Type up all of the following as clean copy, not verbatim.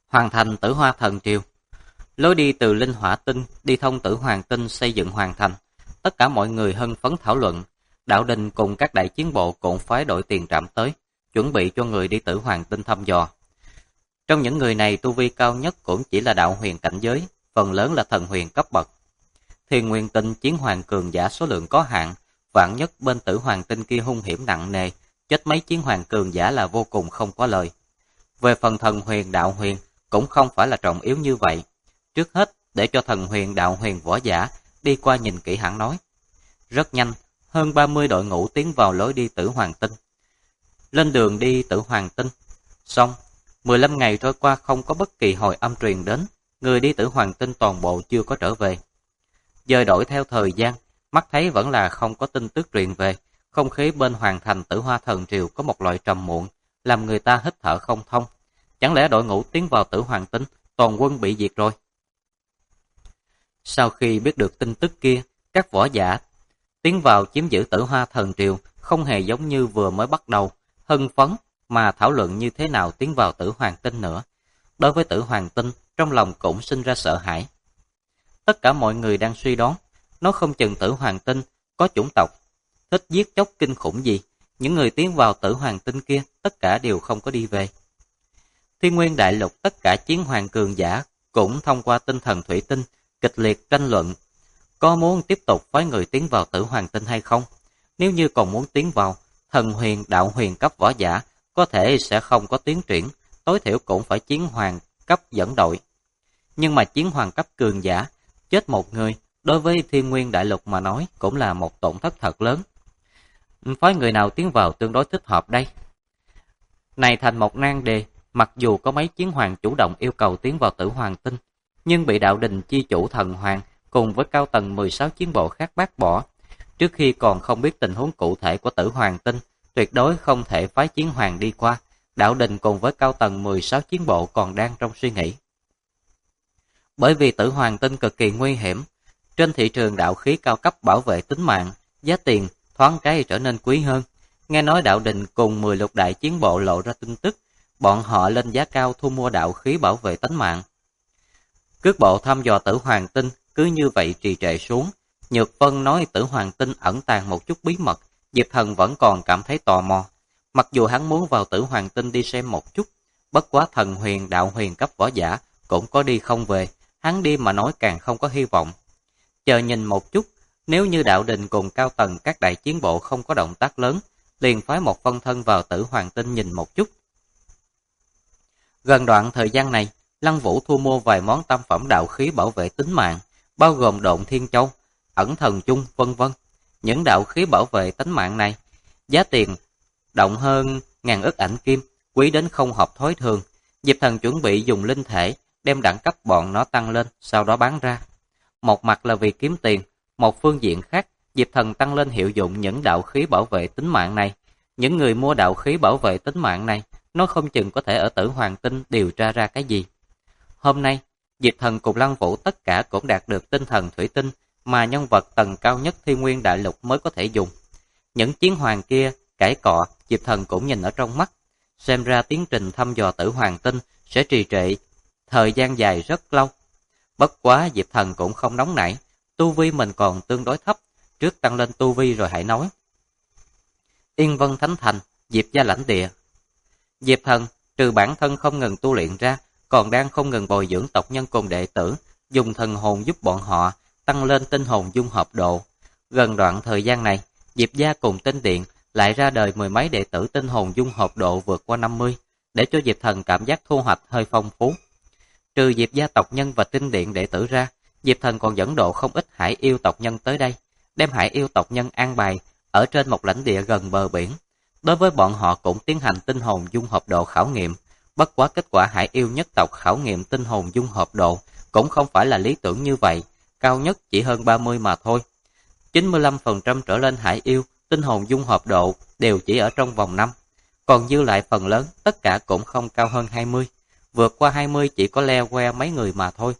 Hoàn thành Tử Hoa Thần Triều. Lối đi từ Linh Hỏa Tinh đi thông Tử Hoàng Tinh xây dựng hoàn thành. Tất cả mọi người hân phấn thảo luận. Đạo Đình cùng các đại chiến bộ cũng phái đội tiền trạm tới, chuẩn bị cho người đi Tử Hoàng Tinh thăm dò. Trong những người này, tu vi cao nhất cũng chỉ là đạo huyền cảnh giới, phần lớn là thần huyền cấp bậc. Thiên Nguyên Tinh chiến hoàng cường giả số lượng có hạn, vạn nhất bên Tử Hoàng Tinh kia hung hiểm nặng nề, chết mấy chiến hoàng cường giả là vô cùng không có lời. Về phần thần huyền đạo huyền cũng không phải là trọng yếu như vậy. Trước hết, để cho thần huyền đạo huyền võ giả đi qua nhìn kỹ hẳn nói. Rất nhanh, hơn 30 đội ngũ tiến vào lối đi Tử Hoàng Tinh. Lên đường đi Tử Hoàng Tinh. Xong, 15 ngày trôi qua không có bất kỳ hồi âm truyền đến, người đi Tử Hoàng Tinh toàn bộ chưa có trở về. Giờ đổi theo thời gian, mắt thấy vẫn là không có tin tức truyền về, không khí bên Hoàng thành Tử Hoa Thần Triều có một loại trầm muộn, làm người ta hít thở không thông. Chẳng lẽ đội ngũ tiến vào Tử Hoàng Tinh, toàn quân bị diệt rồi? Sau khi biết được tin tức kia, các võ giả tiến vào chiếm giữ Tử Hoa Thần Triều không hề giống như vừa mới bắt đầu, hưng phấn mà thảo luận như thế nào tiến vào Tử Hoàng Tinh nữa. Đối với Tử Hoàng Tinh, trong lòng cũng sinh ra sợ hãi. Tất cả mọi người đang suy đoán, nó không chừng Tử Hoàng Tinh có chủng tộc thích giết chóc kinh khủng gì, những người tiến vào Tử Hoàng Tinh kia tất cả đều không có đi về. Thiên Nguyên Đại Lục tất cả chiến hoàng cường giả cũng thông qua tinh thần thủy tinh kịch liệt tranh luận, có muốn tiếp tục phái người tiến vào Tử Hoàng Tinh hay không. Nếu như còn muốn tiến vào, thần huyền đạo huyền cấp võ giả có thể sẽ không có tiến triển, tối thiểu cũng phải chiến hoàng cấp dẫn đội. Nhưng mà chiến hoàng cấp cường giả chết một người, đối với Thiên Nguyên Đại Lục mà nói cũng là một tổn thất thật lớn. Phái người nào tiến vào tương đối thích hợp đây? Này thành một nan đề, mặc dù có mấy chiến hoàng chủ động yêu cầu tiến vào Tử Hoàng Tinh, nhưng bị đạo đình chi chủ thần hoàng cùng với cao tầng 16 chiến bộ khác bác bỏ. Trước khi còn không biết tình huống cụ thể của Tử Hoàng Tinh, tuyệt đối không thể phái chiến hoàng đi qua. Đạo đình cùng với cao tầng 16 chiến bộ còn đang trong suy nghĩ. Bởi vì Tử Hoàng Tinh cực kỳ nguy hiểm, trên thị trường đạo khí cao cấp bảo vệ tính mạng, giá tiền thoáng cái trở nên quý hơn. Nghe nói đạo đình cùng 10 lục đại chiến bộ lộ ra tin tức, bọn họ lên giá cao thu mua đạo khí bảo vệ tính mạng. Cước bộ thăm dò Tử Hoàng Tinh cứ như vậy trì trệ xuống. Nhược Vân nói Tử Hoàng Tinh ẩn tàng một chút bí mật, Diệp Thần vẫn còn cảm thấy tò mò. Mặc dù hắn muốn vào Tử Hoàng Tinh đi xem một chút, bất quá thần huyền đạo huyền cấp võ giả cũng có đi không về, hắn đi mà nói càng không có hy vọng. Chờ nhìn một chút, nếu như đạo đình cùng cao tầng các đại chiến bộ không có động tác lớn, liền phái một phân thân vào Tử Hoàng Tinh nhìn một chút. Gần đoạn thời gian này, Lăng Vũ thu mua vài món tam phẩm đạo khí bảo vệ tính mạng, bao gồm Độn Thiên Châu, Ẩn Thần Chung, vân vân. Những đạo khí bảo vệ tính mạng này, giá tiền động hơn ngàn ức ảnh kim, quý đến không hợp thói thường. Diệp Thần chuẩn bị dùng linh thể đem đẳng cấp bọn nó tăng lên, sau đó bán ra. Một mặt là vì kiếm tiền, một phương diện khác, Diệp Thần tăng lên hiệu dụng những đạo khí bảo vệ tính mạng này. Những người mua đạo khí bảo vệ tính mạng này, nó không chừng có thể ở Tử Hoàng Tinh điều tra ra cái gì. Hôm nay, Diệp Thần cùng Lăng Vũ tất cả cũng đạt được tinh thần thủy tinh mà nhân vật tầng cao nhất Thiên Nguyên Đại Lục mới có thể dùng. Những chiến hoàng kia cãi cọ, Diệp Thần cũng nhìn ở trong mắt. Xem ra tiến trình thăm dò Tử Hoàng Tinh sẽ trì trệ thời gian dài rất lâu. Bất quá Diệp Thần cũng không nóng nảy, tu vi mình còn tương đối thấp, trước tăng lên tu vi rồi hãy nói. Yên Vân Thánh Thành, Diệp gia lãnh địa. Diệp Thần trừ bản thân không ngừng tu luyện ra, còn đang không ngừng bồi dưỡng tộc nhân cùng đệ tử, dùng thần hồn giúp bọn họ tăng lên tinh hồn dung hợp độ. Gần đoạn thời gian này, Diệp gia cùng Tinh Điện lại ra đời mười mấy đệ tử tinh hồn dung hợp độ vượt qua 50, để cho Diệp Thần cảm giác thu hoạch hơi phong phú. Trừ Diệp gia tộc nhân và Tinh Điện đệ tử ra, Diệp Thần còn dẫn độ không ít hải yêu tộc nhân tới đây, đem hải yêu tộc nhân an bài ở trên một lãnh địa gần bờ biển. Đối với bọn họ cũng tiến hành tinh hồn dung hợp độ khảo nghiệm, bất quá kết quả hải yêu nhất tộc khảo nghiệm tinh hồn dung hợp độ cũng không phải là lý tưởng như vậy, cao nhất chỉ hơn 30 mà thôi. 95% trở lên hải yêu tinh hồn dung hợp độ đều chỉ ở trong vòng 5, còn dư lại phần lớn tất cả cũng không cao hơn 20, vượt qua 20 chỉ có le que mấy người mà thôi.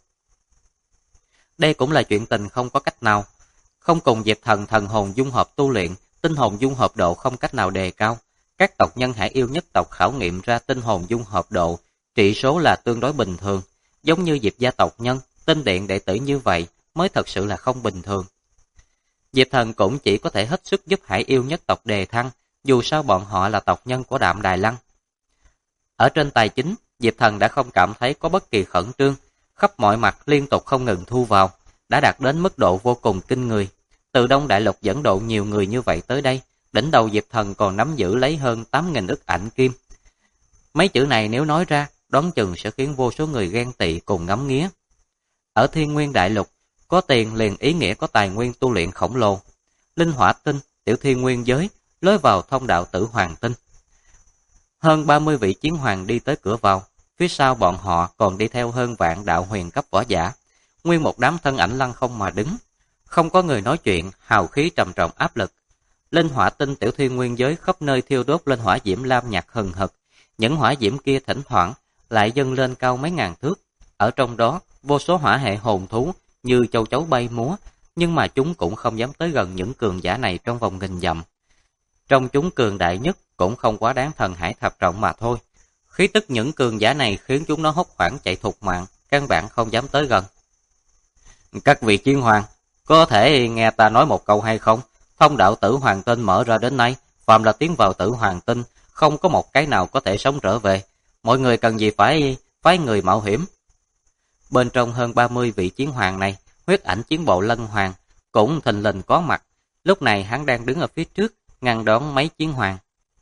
Đây cũng là chuyện tình không có cách nào, không cùng Diệp Thần thần hồn dung hợp tu luyện, tinh hồn dung hợp độ không cách nào đề cao. Các tộc nhân hải yêu nhất tộc khảo nghiệm ra tinh hồn dung hợp độ trị số là tương đối bình thường, giống như Diệp gia tộc nhân, tinh điện đệ tử như vậy mới thật sự là không bình thường. Diệp Thần cũng chỉ có thể hết sức giúp Hải Yêu nhất tộc đề thăng, dù sao bọn họ là tộc nhân của Đạm Đài Lăng. Ở trên tài chính, Diệp Thần đã không cảm thấy có bất kỳ khẩn trương, khắp mọi mặt liên tục không ngừng thu vào, đã đạt đến mức độ vô cùng kinh người. Từ Đông Đại Lục dẫn độ nhiều người như vậy tới đây, đỉnh đầu Diệp Thần còn nắm giữ lấy hơn 8.000 ức ảnh kim. Mấy chữ này nếu nói ra, đoán chừng sẽ khiến vô số người ghen tị cùng ngắm nghía. Ở Thiên Nguyên Đại Lục, có tiền liền ý nghĩa có tài nguyên tu luyện khổng lồ. Linh Hỏa Tinh, Tiểu Thiên Nguyên Giới, lối vào thông đạo Tử Hoàng Tinh. Hơn 30 vị chiến hoàng đi tới cửa vào, phía sau bọn họ còn đi theo hơn vạn đạo huyền cấp võ giả. Nguyên một đám thân ảnh lăng không mà đứng. Không có người nói chuyện, hào khí trầm trọng áp lực. Linh Hỏa Tinh Tiểu Thiên Nguyên Giới khắp nơi thiêu đốt lên hỏa diễm lam nhạt hừng hực. Những hỏa diễm kia thỉnh thoảng lại dâng lên cao mấy ngàn thước. Ở trong đó, vô số hỏa hệ hồn thú như châu chấu bay múa, nhưng mà chúng cũng không dám tới gần những cường giả này trong vòng nghìn dặm. Trong chúng cường đại nhất cũng không quá đáng thần hải thập trọng mà thôi. Khí tức những cường giả này khiến chúng nó hốt hoảng chạy thục mạng, căn bản không dám tới gần. Các vị chiến hoàng, có thể nghe ta nói một câu hay không? Thông đạo Tử Hoàng Tinh mở ra đến nay, phàm là tiến vào Tử Hoàng Tinh, không có một cái nào có thể sống trở về. Mọi người cần gì phải phái người mạo hiểm. Bên trong hơn 30 vị chiến hoàng này, huyết ảnh chiến bộ Lân Hoàng cũng thình lình có mặt. Lúc này hắn đang đứng ở phía trước, ngăn đón mấy chiến hoàng.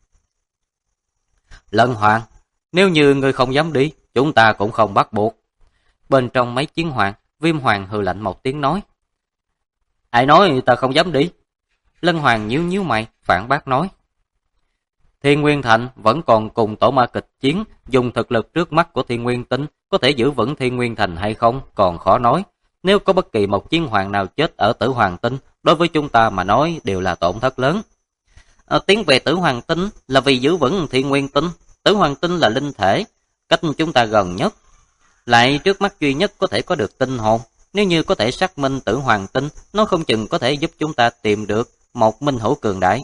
Lân Hoàng, nếu như ngươi không dám đi, chúng ta cũng không bắt buộc. Bên trong mấy chiến hoàng, Viêm Hoàng hừ lạnh một tiếng nói. Ai nói ta không dám đi? Lân Hoàng nhíu nhíu mày, phản bác nói. Thiên Nguyên Thành vẫn còn cùng tổ ma kịch chiến, dùng thực lực trước mắt của Thiên Nguyên Tinh có thể giữ vững Thiên Nguyên Thành hay không còn khó nói. Nếu có bất kỳ một chiến hoàng nào chết ở Tử Hoàng Tinh, đối với chúng ta mà nói đều là tổn thất lớn. Tiến về Tử Hoàng Tinh là vì giữ vững Thiên Nguyên Tinh. Tử Hoàng Tinh là linh thể, cách chúng ta gần nhất. Lại trước mắt duy nhất có thể có được tinh hồn. Nếu như có thể xác minh Tử Hoàng Tinh, nó không chừng có thể giúp chúng ta tìm được một minh hữu cường đại.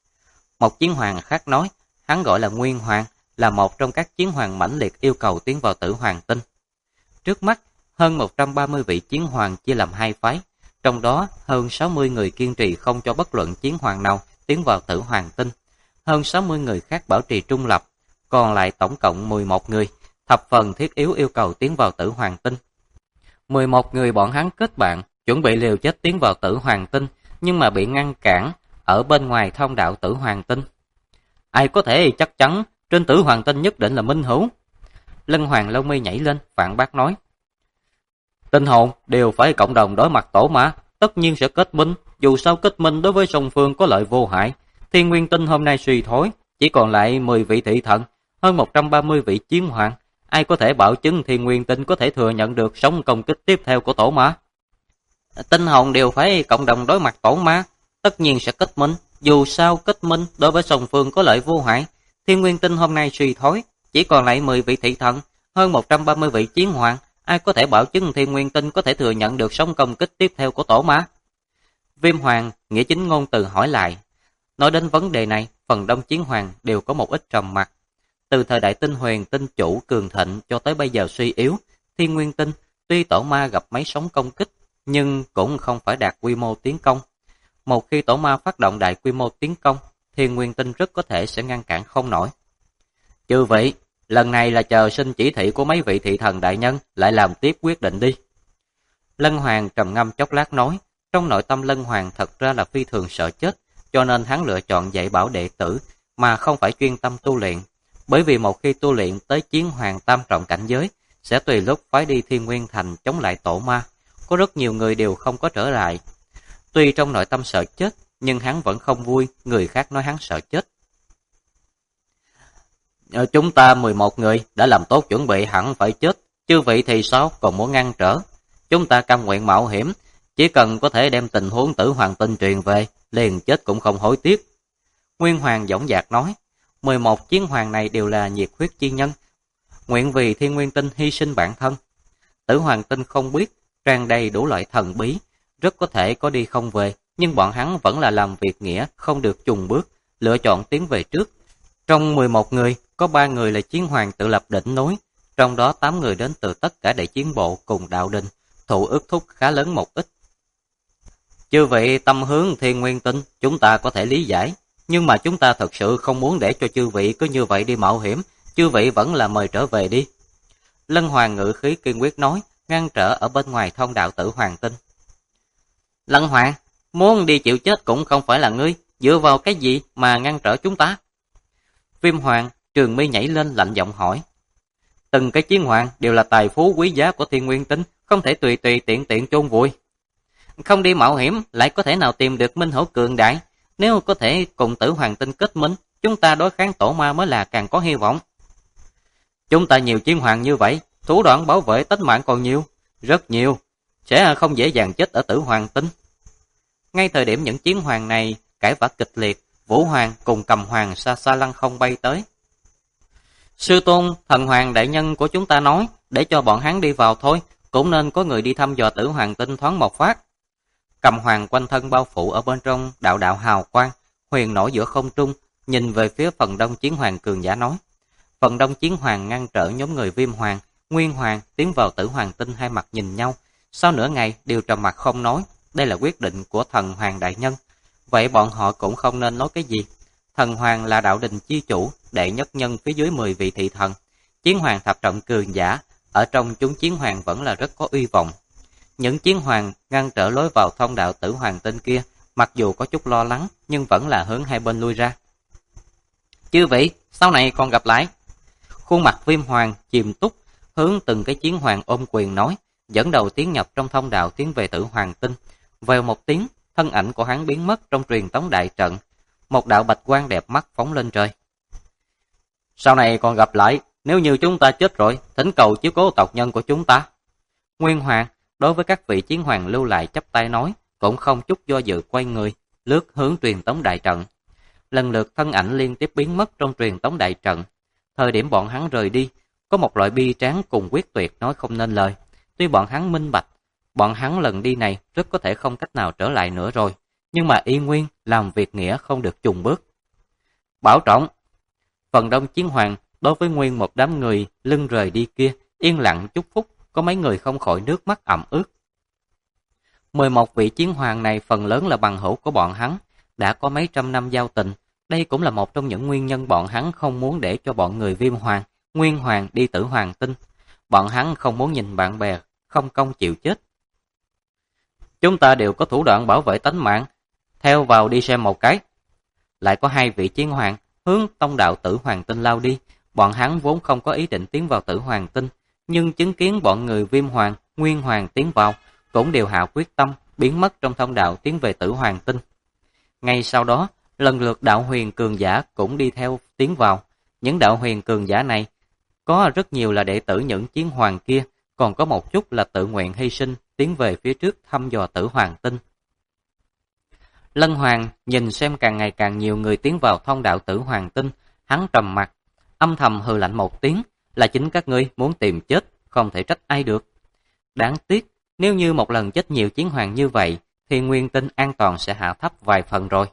Một chiến hoàng khác nói, hắn gọi là Nguyên Hoàng, là một trong các chiến hoàng mãnh liệt yêu cầu tiến vào Tử Hoàng Tinh. Trước mắt, hơn 130 vị chiến hoàng chia làm hai phái, trong đó hơn 60 người kiên trì không cho bất luận chiến hoàng nào tiến vào Tử Hoàng Tinh. Hơn 60 người khác bảo trì trung lập, còn lại tổng cộng 11 người, thập phần thiết yếu yêu cầu tiến vào Tử Hoàng Tinh. 11 người bọn hắn kết bạn, chuẩn bị liều chết tiến vào Tử Hoàng Tinh, nhưng mà bị ngăn cản ở bên ngoài thông đạo Tử Hoàng Tinh. Ai có thể chắc chắn trên Tử Hoàng Tinh nhất định là minh hữu? Lân Hoàng lông mi nhảy lên, phản bác nói. Tinh hồn đều phải cộng đồng đối mặt tổ ma, tất nhiên sẽ kết minh, dù sao kết minh đối với song phương có lợi vô hại. Thiên Nguyên Tinh hôm nay suy thoái, chỉ còn lại 10 vị thị thần, hơn 130 vị chiến hoàng. Ai có thể bảo chứng Thiên Nguyên Tinh có thể thừa nhận được sóng công kích tiếp theo của tổ ma? Tinh hồn đều phải cộng đồng đối mặt tổ ma, tất nhiên sẽ kết minh, dù sao kết minh đối với song phương có lợi vô hại. Thiên Nguyên Tinh hôm nay suy thoái, chỉ còn lại 10 vị thị thần, hơn 130 vị chiến hoàng. Ai có thể bảo chứng Thiên Nguyên Tinh có thể thừa nhận được sóng công kích tiếp theo của tổ ma? Viêm Hoàng nghĩa chính ngôn từ hỏi lại. Nói đến vấn đề này, phần đông chiến hoàng đều có một ít trầm mặc. Từ thời đại Tinh Huyền Tinh chủ cường thịnh cho tới bây giờ suy yếu, Thiên Nguyên Tinh tuy tổ ma gặp mấy sóng công kích, nhưng cũng không phải đạt quy mô tiến công. Một khi tổ ma phát động đại quy mô tiến công, Thiên Nguyên Tinh rất có thể sẽ ngăn cản không nổi. Chư vị, lần này là chờ xin chỉ thị của mấy vị thị thần đại nhân, lại làm tiếp quyết định đi. Lân Hoàng trầm ngâm chốc lát nói, trong nội tâm Lân Hoàng thật ra là phi thường sợ chết, cho nên hắn lựa chọn dạy bảo đệ tử, mà không phải chuyên tâm tu luyện. Bởi vì một khi tu luyện tới chiến hoàng tam trọng cảnh giới, sẽ tùy lúc phái đi Thiên Nguyên Thành chống lại tổ ma. Có rất nhiều người đều không có trở lại. Tuy trong nội tâm sợ chết, nhưng hắn vẫn không vui người khác nói hắn sợ chết. Chúng ta 11 người đã làm tốt chuẩn bị hẳn phải chết, chư vị thì sao còn muốn ngăn trở? Chúng ta cam nguyện mạo hiểm, chỉ cần có thể đem tình huống Tử Hoàng Tinh truyền về, liền chết cũng không hối tiếc. Nguyên Hoàng dõng dạc nói, 11 chiến hoàng này đều là nhiệt huyết chi nhân, nguyện vì Thiên Nguyên Tinh hy sinh bản thân. Tử Hoàng Tinh không biết, tràn đầy đủ loại thần bí, rất có thể có đi không về, nhưng bọn hắn vẫn là làm việc nghĩa, không được chùng bước, lựa chọn tiến về trước. Trong 11 người, có 3 người là chiến hoàng tự lập đỉnh núi, trong đó 8 người đến từ tất cả đại chiến bộ cùng đạo đình, thụ ước thúc khá lớn một ít. Chư vị tâm hướng Thiên Nguyên Tinh, chúng ta có thể lý giải, nhưng mà chúng ta thật sự không muốn để cho chư vị cứ như vậy đi mạo hiểm, chư vị vẫn là mời trở về đi. Lân Hoàng ngự khí kiên quyết nói, ngăn trở ở bên ngoài thông đạo Tử Hoàng Tinh. Lân Hoàng, muốn đi chịu chết cũng không phải là ngươi, dựa vào cái gì mà ngăn trở chúng ta? Viêm Hoàng, Trường Mi nhảy lên lạnh giọng hỏi. Từng cái chiến hoàng đều là tài phú quý giá của Thiên Nguyên Tinh, không thể tùy tùy tiện tiện chôn vùi. Không đi mạo hiểm, lại có thể nào tìm được minh hữu cường đại? Nếu có thể cùng Tử Hoàng Tinh kết minh, chúng ta đối kháng tổ ma mới là càng có hy vọng. Chúng ta nhiều chiến hoàng như vậy, thủ đoạn bảo vệ tính mạng còn nhiều, rất nhiều, sẽ không dễ dàng chết ở Tử Hoàng Tinh. Ngay thời điểm những chiến hoàng này cãi vã kịch liệt, Vũ Hoàng cùng Cầm Hoàng xa xa lăng không bay tới. Sư tôn, thần hoàng đại nhân của chúng ta nói, để cho bọn hắn đi vào thôi, cũng nên có người đi thăm dò Tử Hoàng Tinh thoáng một phát. Cầm Hoàng quanh thân bao phủ ở bên trong đạo đạo hào quang, huyền nổi giữa không trung, nhìn về phía phần đông chiến hoàng cường giả nói. Phần đông chiến hoàng ngăn trở nhóm người Viêm Hoàng, Nguyên Hoàng tiến vào Tử Hoàng Tinh, hai mặt nhìn nhau, sau nửa ngày đều trầm mặc không nói, đây là quyết định của thần hoàng đại nhân. Vậy bọn họ cũng không nên nói cái gì. Thần hoàng là đạo đình chi chủ, đệ nhất nhân phía dưới 10 vị thị thần. Chiến hoàng thập trọng cường giả, ở trong chúng chiến hoàng vẫn là rất có uy vọng. Những chiến hoàng ngăn trở lối vào thông đạo Tử Hoàng Tinh kia, mặc dù có chút lo lắng, nhưng vẫn là hướng hai bên lui ra. Chư vị, sau này còn gặp lại. Khuôn mặt Viêm Hoàng chìm túc, hướng từng cái chiến hoàng ôm quyền nói, dẫn đầu tiến nhập trong thông đạo tiến về Tử Hoàng Tinh. Vèo một tiếng, thân ảnh của hắn biến mất trong truyền tống đại trận. Một đạo bạch quang đẹp mắt phóng lên trời. Sau này còn gặp lại, nếu như chúng ta chết rồi, thỉnh cầu chiếu cố tộc nhân của chúng ta. Nguyên Hoàng đối với các vị chiến hoàng lưu lại chắp tay nói, cũng không chút do dự quay người, lướt hướng truyền tống đại trận. Lần lượt thân ảnh liên tiếp biến mất trong truyền tống đại trận. Thời điểm bọn hắn rời đi, có một loại bi tráng cùng quyết tuyệt nói không nên lời. Tuy bọn hắn minh bạch, bọn hắn lần đi này rất có thể không cách nào trở lại nữa rồi, nhưng mà y nguyên làm việc nghĩa không được chùng bước. Bảo trọng! Phần đông chiến hoàng đối với nguyên một đám người lưng rời đi kia, yên lặng chúc phúc, có mấy người không khỏi nước mắt ẩm ướt. 11 vị chiến hoàng này phần lớn là bằng hữu của bọn hắn, đã có mấy trăm năm giao tình. Đây cũng là một trong những nguyên nhân bọn hắn không muốn để cho bọn người Viêm Hoàng, Nguyên Hoàng đi Tử Hoàng Tinh. Bọn hắn không muốn nhìn bạn bè không công chịu chết. Chúng ta đều có thủ đoạn bảo vệ tánh mạng, theo vào đi xem một cái. Lại có 2 vị chiến hoàng hướng tông đạo Tử Hoàng Tinh lao đi. Bọn hắn vốn không có ý định tiến vào Tử Hoàng Tinh, nhưng chứng kiến bọn người Viêm Hoàng, Nguyên Hoàng tiến vào, cũng đều hạ quyết tâm biến mất trong thông đạo tiến về Tử Hoàng Tinh. Ngay sau đó, lần lượt đạo huyền cường giả cũng đi theo tiến vào. Những đạo huyền cường giả này có rất nhiều là đệ tử những chiến hoàng kia, còn có một chút là tự nguyện hy sinh tiến về phía trước thăm dò Tử Hoàng Tinh. Lân Hoàng nhìn xem càng ngày càng nhiều người tiến vào thông đạo Tử Hoàng Tinh, hắn trầm mặt, âm thầm hừ lạnh một tiếng, là chính các ngươi muốn tìm chết, không thể trách ai được. Đáng tiếc, nếu như một lần chết nhiều chiến hoàng như vậy, thì nguyên tinh an toàn sẽ hạ thấp vài phần rồi.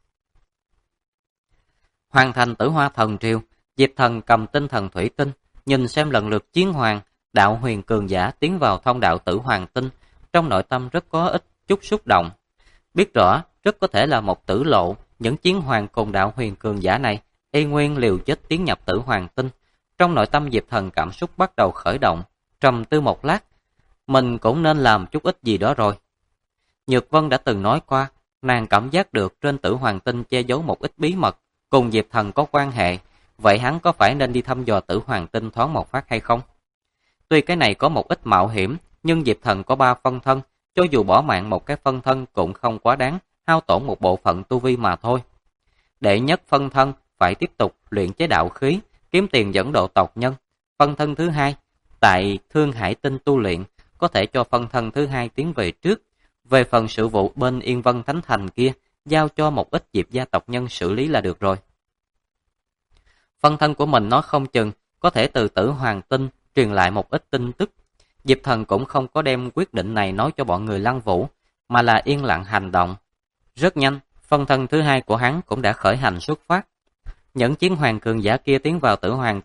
Hoàn thành Tử Hoa Thần Triều, Diệp Thần cầm tinh thần thủy tinh, nhìn xem lần lượt chiến hoàng, đạo huyền cường giả tiến vào thông đạo Tử Hoàng Tinh, trong nội tâm rất có ít chút xúc động. Biết rõ, rất có thể là một tử lộ, những chiến hoàng cùng đạo huyền cường giả này, y nguyên liều chết tiến nhập Tử Hoàng Tinh. Trong nội tâm Diệp Thần cảm xúc bắt đầu khởi động, trầm tư một lát, mình cũng nên làm chút ít gì đó rồi. Nhược Vân đã từng nói qua, nàng cảm giác được trên Tử Hoàng Tinh che giấu một ít bí mật, cùng Diệp Thần có quan hệ, vậy hắn có phải nên đi thăm dò Tử Hoàng Tinh thoáng một phát hay không? Tuy cái này có một ít mạo hiểm, nhưng Diệp Thần có 3 phân thân, cho dù bỏ mạng một cái phân thân cũng không quá đáng, hao tổn một bộ phận tu vi mà thôi. Đệ nhất phân thân phải tiếp tục luyện chế đạo khí, kiếm tiền dẫn độ tộc nhân. Phân thân thứ hai, tại Thương Hải Tinh tu luyện, có thể cho phân thân thứ hai tiến về trước. Về phần sự vụ bên Yên Vân Thánh Thành kia, giao cho một ít Diệp gia tộc nhân xử lý là được rồi. Phân thân của mình nó không chừng, có thể từ Tử Hoàng Tinh truyền lại một ít tin tức. Diệp Thần cũng không có đem quyết định này nói cho bọn người Lăng Vũ, mà là yên lặng hành động. Rất nhanh, phân thân thứ hai của hắn cũng đã khởi hành xuất phát. Những chiến hoàng cường giả kia tiến vào Tử Hoàng Tinh,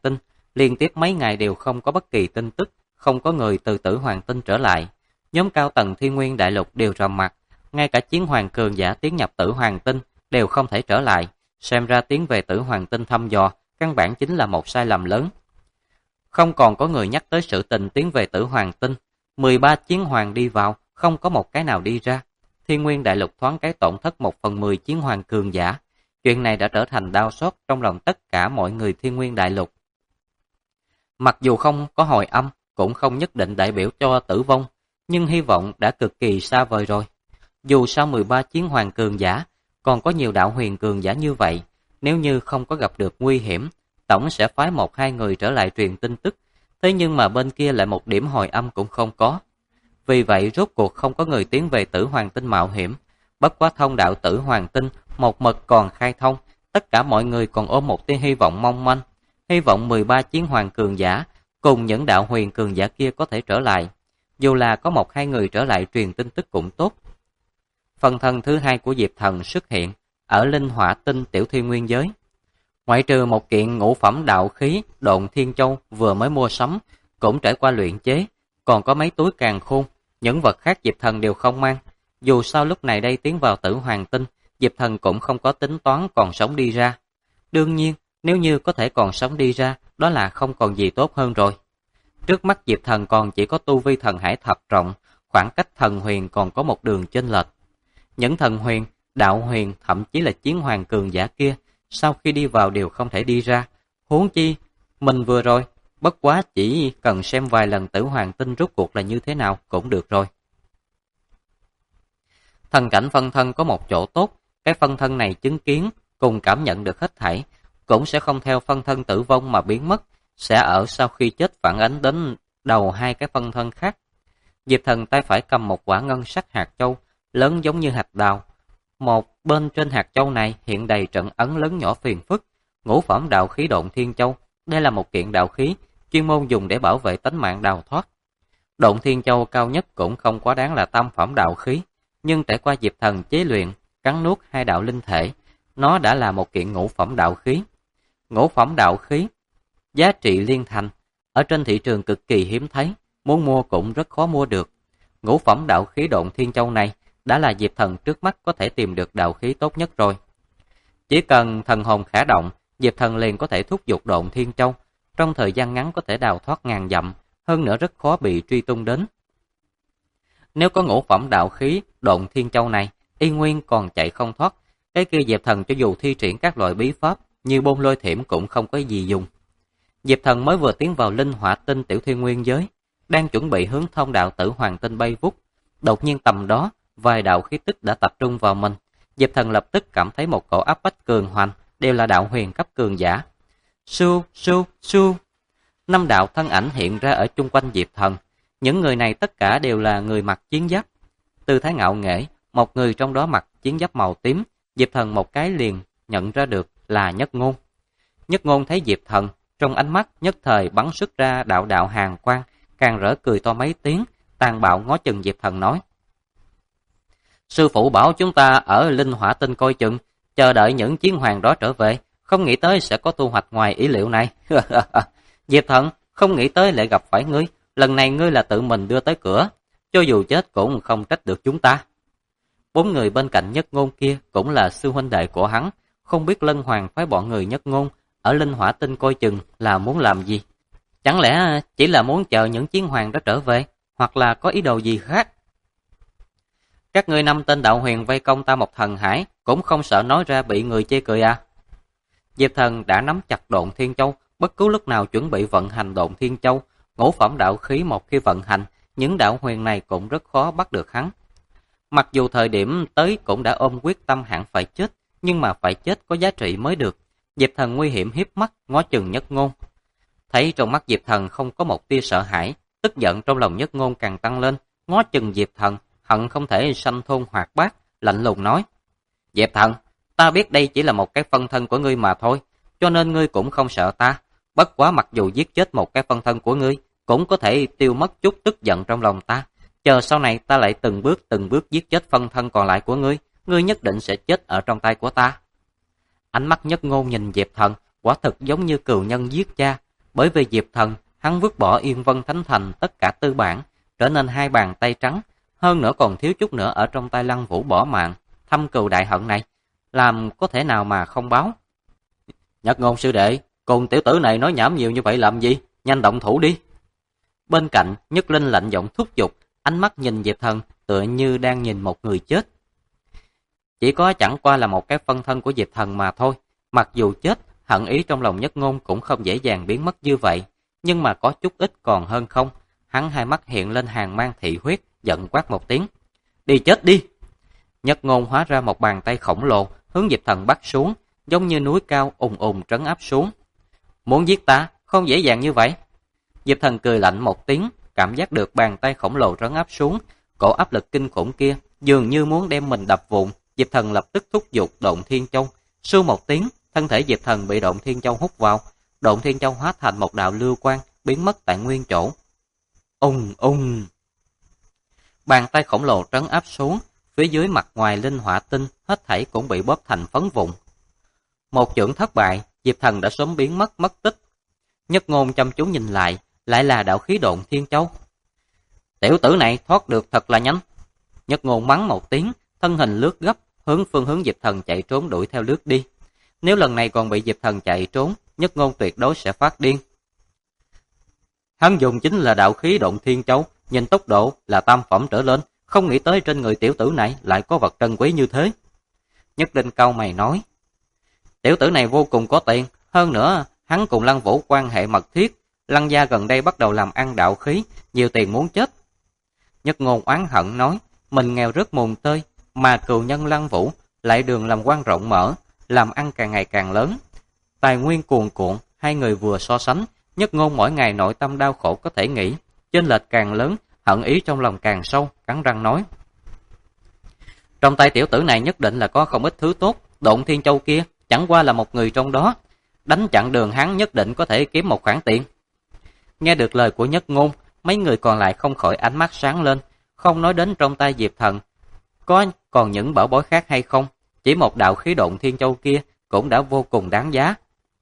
liên tiếp mấy ngày đều không có bất kỳ tin tức, không có người từ Tử Hoàng Tinh trở lại. Nhóm cao tầng Thiên Nguyên Đại Lục đều trầm mặc, ngay cả chiến hoàng cường giả tiến nhập Tử Hoàng Tinh đều không thể trở lại. Xem ra tiến về Tử Hoàng Tinh thăm dò, căn bản chính là một sai lầm lớn. Không còn có người nhắc tới sự tình tiến về Tử Hoàng Tinh. 13 chiến hoàng đi vào, không có một cái nào đi ra. Thiên Nguyên Đại Lục thoáng cái tổn thất 1/10 chiến hoàng cường giả. Chuyện này đã trở thành đau xót trong lòng tất cả mọi người Thiên Nguyên Đại Lục. Mặc dù không có hồi âm, cũng không nhất định đại biểu cho tử vong, nhưng hy vọng đã cực kỳ xa vời rồi. Dù sao 13 chiến hoàng cường giả, còn có nhiều đạo huyền cường giả như vậy, nếu như không có gặp được nguy hiểm, tổng sẽ phái 1-2 người trở lại truyền tin tức, thế nhưng mà bên kia lại một điểm hồi âm cũng không có. Vì vậy rốt cuộc không có người tiến về Tử Hoàng Tinh mạo hiểm, bất quá thông đạo Tử Hoàng Tinh một mực còn khai thông, tất cả mọi người còn ôm một tia hy vọng mong manh, hy vọng 13 chiến hoàng cường giả cùng những đạo huyền cường giả kia có thể trở lại, dù là có 1-2 người trở lại truyền tin tức cũng tốt. Phần thân thứ 2 của Diệp Thần xuất hiện ở Linh Hỏa Tinh Tiểu Thiên Nguyên giới. Ngoại trừ một kiện ngũ phẩm đạo khí Độn Thiên Châu vừa mới mua sắm, cũng trải qua luyện chế, còn có mấy túi càn khôn, những vật khác Diệp Thần đều không mang. Dù sao lúc này đây tiến vào Tử Hoàng Tinh, Diệp Thần cũng không có tính toán còn sống đi ra. Đương nhiên, nếu như có thể còn sống đi ra, đó là không còn gì tốt hơn rồi. Trước mắt Diệp Thần còn chỉ có tu vi thần hải thập trọng, khoảng cách thần huyền còn có một đường chênh lệch. Những thần huyền, đạo huyền, thậm chí là chiến hoàng cường giả kia, sau khi đi vào đều không thể đi ra. Huống chi, mình vừa rồi, bất quá chỉ cần xem vài lần Tử Hoàng Tinh rốt cuộc là như thế nào cũng được rồi. Thần cảnh phân thân có một chỗ tốt, cái phân thân này chứng kiến cùng cảm nhận được hết thảy, cũng sẽ không theo phân thân tử vong mà biến mất, sẽ ở sau khi chết phản ánh đến đầu 2 cái phân thân khác. Diệp Thần tay phải cầm một quả ngân sắc hạt châu, lớn giống như hạt đào. Một bên trên hạt châu này hiện đầy trận ấn lớn nhỏ phiền phức, ngũ phẩm đạo khí Độn Thiên Châu. Đây là một kiện đạo khí, chuyên môn dùng để bảo vệ tánh mạng đào thoát. Độn Thiên Châu cao nhất cũng không quá đáng là tam phẩm đạo khí, nhưng trải qua Diệp Thần chế luyện, cắn nuốt 2 đạo linh thể, nó đã là một kiện ngũ phẩm đạo khí. Ngũ phẩm đạo khí, giá trị liên thành, ở trên thị trường cực kỳ hiếm thấy, muốn mua cũng rất khó mua được. Ngũ phẩm đạo khí Độn Thiên Châu này đã là Diệp Thần trước mắt có thể tìm được đạo khí tốt nhất rồi. Chỉ cần thần hồn khả động, Diệp Thần liền có thể thúc giục Độn Thiên Châu, trong thời gian ngắn có thể đào thoát ngàn dặm, hơn nữa rất khó bị truy tung đến. Nếu có ngũ phẩm đạo khí Độn Thiên Châu này, y nguyên còn chạy không thoát, cái kia Diệp Thần cho dù thi triển các loại bí pháp như bôn lôi thiểm cũng không có gì dùng. Diệp Thần mới vừa tiến vào Linh Hỏa Tinh Tiểu Thiên Nguyên giới, đang chuẩn bị hướng thông đạo Tử Hoàng Tinh bay vút, đột nhiên tầm đó vài đạo khí tức đã tập trung vào mình. Diệp Thần lập tức cảm thấy một cổ áp bách cường hoành, đều là đạo huyền cấp cường giả. Su su su, 5 đạo thân ảnh hiện ra ở chung quanh Diệp Thần. Những người này tất cả đều là người mặc chiến giáp, tư thái ngạo nghễ. Một người trong đó mặc chiến giáp màu tím, Diệp Thần một cái liền nhận ra được là Nhất Ngôn. Nhất Ngôn thấy Diệp Thần, trong ánh mắt nhất thời bắn xuất ra đạo đạo hàn quang, càng rỡ cười to mấy tiếng, tàn bạo ngó chừng Diệp Thần nói: Sư phụ bảo chúng ta ở Linh Hỏa Tinh coi chừng, chờ đợi những chiến hoàng đó trở về, không nghĩ tới sẽ có thu hoạch ngoài ý liệu này. Diệp Thần, không nghĩ tới lại gặp phải ngươi, lần này ngươi là tự mình đưa tới cửa, cho dù chết cũng không trách được chúng ta. 4 người bên cạnh Nhất Ngôn kia cũng là sư huynh đệ của hắn, không biết Lân Hoàng phái bọn người Nhất Ngôn ở Linh Hỏa Tinh coi chừng là muốn làm gì? Chẳng lẽ chỉ là muốn chờ những chiến hoàng đó trở về, hoặc là có ý đồ gì khác? Các ngươi 5 tên đạo huyền vây công ta một thần hải, cũng không sợ nói ra bị người chê cười à? Diệp Thần đã nắm chặt Độn Thiên Châu, bất cứ lúc nào chuẩn bị vận hành Độn Thiên Châu. Ngũ phẩm đạo khí một khi vận hành, những đạo huyền này cũng rất khó bắt được hắn. Mặc dù thời điểm tới cũng đã ôm quyết tâm hẳn phải chết, nhưng mà phải chết có giá trị mới được. Diệp Thần nguy hiểm hiếp mắt, ngó chừng Nhất Ngôn. Thấy trong mắt Diệp Thần không có một tia sợ hãi, tức giận trong lòng Nhất Ngôn càng tăng lên, ngó chừng Diệp Thần, hận không thể sanh thôn hoạt bát, lạnh lùng nói: Diệp Thần, ta biết đây chỉ là một cái phân thân của ngươi mà thôi, cho nên ngươi cũng không sợ ta. Bất quá mặc dù giết chết một cái phân thân của ngươi, cũng có thể tiêu mất chút tức giận trong lòng ta. Chờ sau này ta lại từng bước giết chết phân thân còn lại của ngươi, ngươi nhất định sẽ chết ở trong tay của ta. Ánh mắt Nhất Ngôn nhìn Diệp Thần, quả thực giống như cừu nhân giết cha, Bởi vì Diệp Thần, hắn vứt bỏ Yên Vân Thánh Thành tất cả tư bản, trở nên hai bàn tay trắng, hơn nữa còn thiếu chút nữa ở trong tay Lăng Vũ bỏ mạng, thâm cừu đại hận này, làm có thể nào mà không báo. Nhất Ngôn sư đệ, cùng tiểu tử này nói nhảm nhiều như vậy làm gì? Nhanh động thủ đi. Bên cạnh, Nhất Linh lạnh giọng thúc giục, ánh mắt nhìn Diệp Thần tựa như đang nhìn một người chết. Chỉ có chẳng qua là một cái phân thân của Diệp Thần mà thôi, mặc dù chết, hận ý trong lòng Nhất Ngôn cũng không dễ dàng biến mất như vậy, nhưng mà có chút ít còn hơn không. Hắn hai mắt hiện lên hàn mang thị huyết, giận quát một tiếng. Đi chết đi! Nhất Ngôn hóa ra một bàn tay khổng lồ, hướng Diệp Thần bắt xuống, giống như núi cao ùng ùng trấn áp xuống. Muốn giết ta, không dễ dàng như vậy. Diệp Thần cười lạnh một tiếng, cảm giác được bàn tay khổng lồ trấn áp xuống, cổ áp lực kinh khủng kia, dường như muốn đem mình đập vụn. Diệp Thần lập tức thúc giục Độn Thiên Châu, sưu một tiếng, thân thể Diệp Thần bị Độn Thiên Châu hút vào, Độn Thiên Châu hóa thành một đạo lưu quang, biến mất tại nguyên chỗ. Ung ung. Bàn tay khổng lồ trấn áp xuống, phía dưới mặt ngoài linh hỏa tinh, hết thảy cũng bị bóp thành phấn vụn. Một chưởng thất bại, Diệp Thần đã sớm biến mất tích. Nhất Ngôn chăm chú nhìn lại là đạo khí Độn Thiên Châu. Tiểu tử này thoát được thật là nhanh. Nhất Ngôn mắng một tiếng, thân hình lướt gấp, phương hướng Diệp Thần chạy trốn đuổi theo lướt đi. Nếu lần này còn bị Diệp Thần chạy trốn, Nhất Ngôn tuyệt đối sẽ phát điên. Hắn dùng chính là đạo khí Độn Thiên Châu, nhìn tốc độ là tam phẩm trở lên, không nghĩ tới trên người tiểu tử này lại có vật trân quý như thế. Nhất Định cau mày nói, tiểu tử này vô cùng có tiền, hơn nữa hắn cùng Lăng Vũ quan hệ mật thiết, Lăng gia gần đây bắt đầu làm ăn đạo khí, nhiều tiền muốn chết. Nhất Ngôn oán hận nói, mình nghèo rất mùng tơi, mà cừu nhân Lăng Vũ lại đường làm quan rộng mở, làm ăn càng ngày càng lớn. Tài nguyên cuồn cuộn, hai người vừa so sánh, Nhất Ngôn mỗi ngày nội tâm đau khổ có thể nghĩ, chênh lệch càng lớn, hận ý trong lòng càng sâu, cắn răng nói. Trong tay tiểu tử này nhất định là có không ít thứ tốt, Độn Thiên Châu kia chẳng qua là một người trong đó, đánh chặn đường hắn nhất định có thể kiếm một khoản tiền. Nghe được lời của Nhất Ngôn, mấy người còn lại không khỏi ánh mắt sáng lên, không nói đến trong tay Diệp Thần có còn những bảo bối khác hay không, chỉ một đạo khí Độn Thiên Châu kia cũng đã vô cùng đáng giá.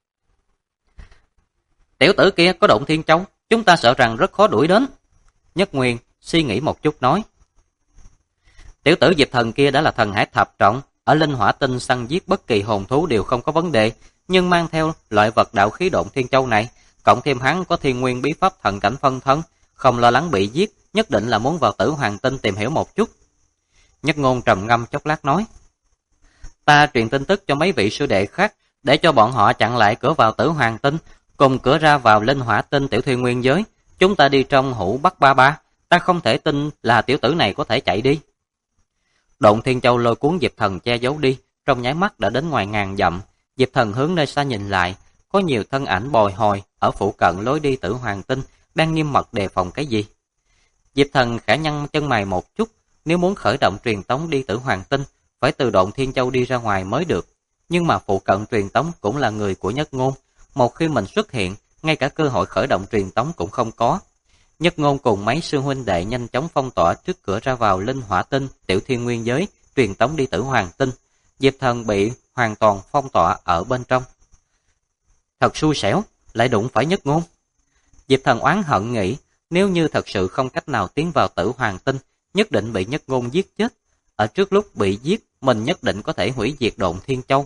Tiểu tử kia có Độn Thiên Châu, chúng ta sợ rằng rất khó đuổi đến. Nhất Nguyên suy nghĩ một chút nói. Tiểu tử Diệp Thần kia đã là thần hải thập trọng, ở linh hỏa tinh săn giết bất kỳ hồn thú đều không có vấn đề, nhưng mang theo loại vật đạo khí Độn Thiên Châu này, cộng thêm hắn có thiên nguyên bí pháp thần cảnh phân thân, không lo lắng bị giết, nhất định là muốn vào Tử Hoàng Tinh tìm hiểu một chút. Nhất Ngôn trầm ngâm chốc lát nói. Ta truyền tin tức cho mấy vị sư đệ khác, để cho bọn họ chặn lại cửa vào Tử Hoàng Tinh, cùng cửa ra vào linh hỏa tinh tiểu thiên nguyên giới. Chúng ta đi trong hũ bắt ba ba, ta không thể tin là tiểu tử này có thể chạy đi. Độn Thiên Châu lôi cuốn Diệp Thần che giấu đi, trong nháy mắt đã đến ngoài ngàn dặm. Diệp Thần hướng nơi xa nhìn lại, có nhiều thân ảnh bồi hồi ở phụ cận lối đi Tử Hoàng Tinh, đang nghiêm mật đề phòng cái gì. Diệp Thần khẽ nhăn chân mày một chút, nếu muốn khởi động truyền tống đi Tử Hoàng Tinh, phải từ Độn Thiên Châu đi ra ngoài mới được. Nhưng mà phụ cận truyền tống cũng là người của Nhất Ngôn, một khi mình xuất hiện, ngay cả cơ hội khởi động truyền tống cũng không có. Nhất Ngôn cùng mấy sư huynh đệ nhanh chóng phong tỏa trước cửa ra vào linh hỏa tinh, tiểu thiên nguyên giới, truyền tống đi Tử Hoàng Tinh. Diệp Thần bị hoàn toàn phong tỏa ở bên trong. Thật xui xẻo, lại đụng phải Nhất Ngôn. Diệp Thần oán hận nghĩ, nếu như thật sự không cách nào tiến vào Tử Hoàng Tinh, nhất định bị Nhất Ngôn giết chết. Ở trước lúc bị giết, mình nhất định có thể hủy diệt Độn Thiên Châu.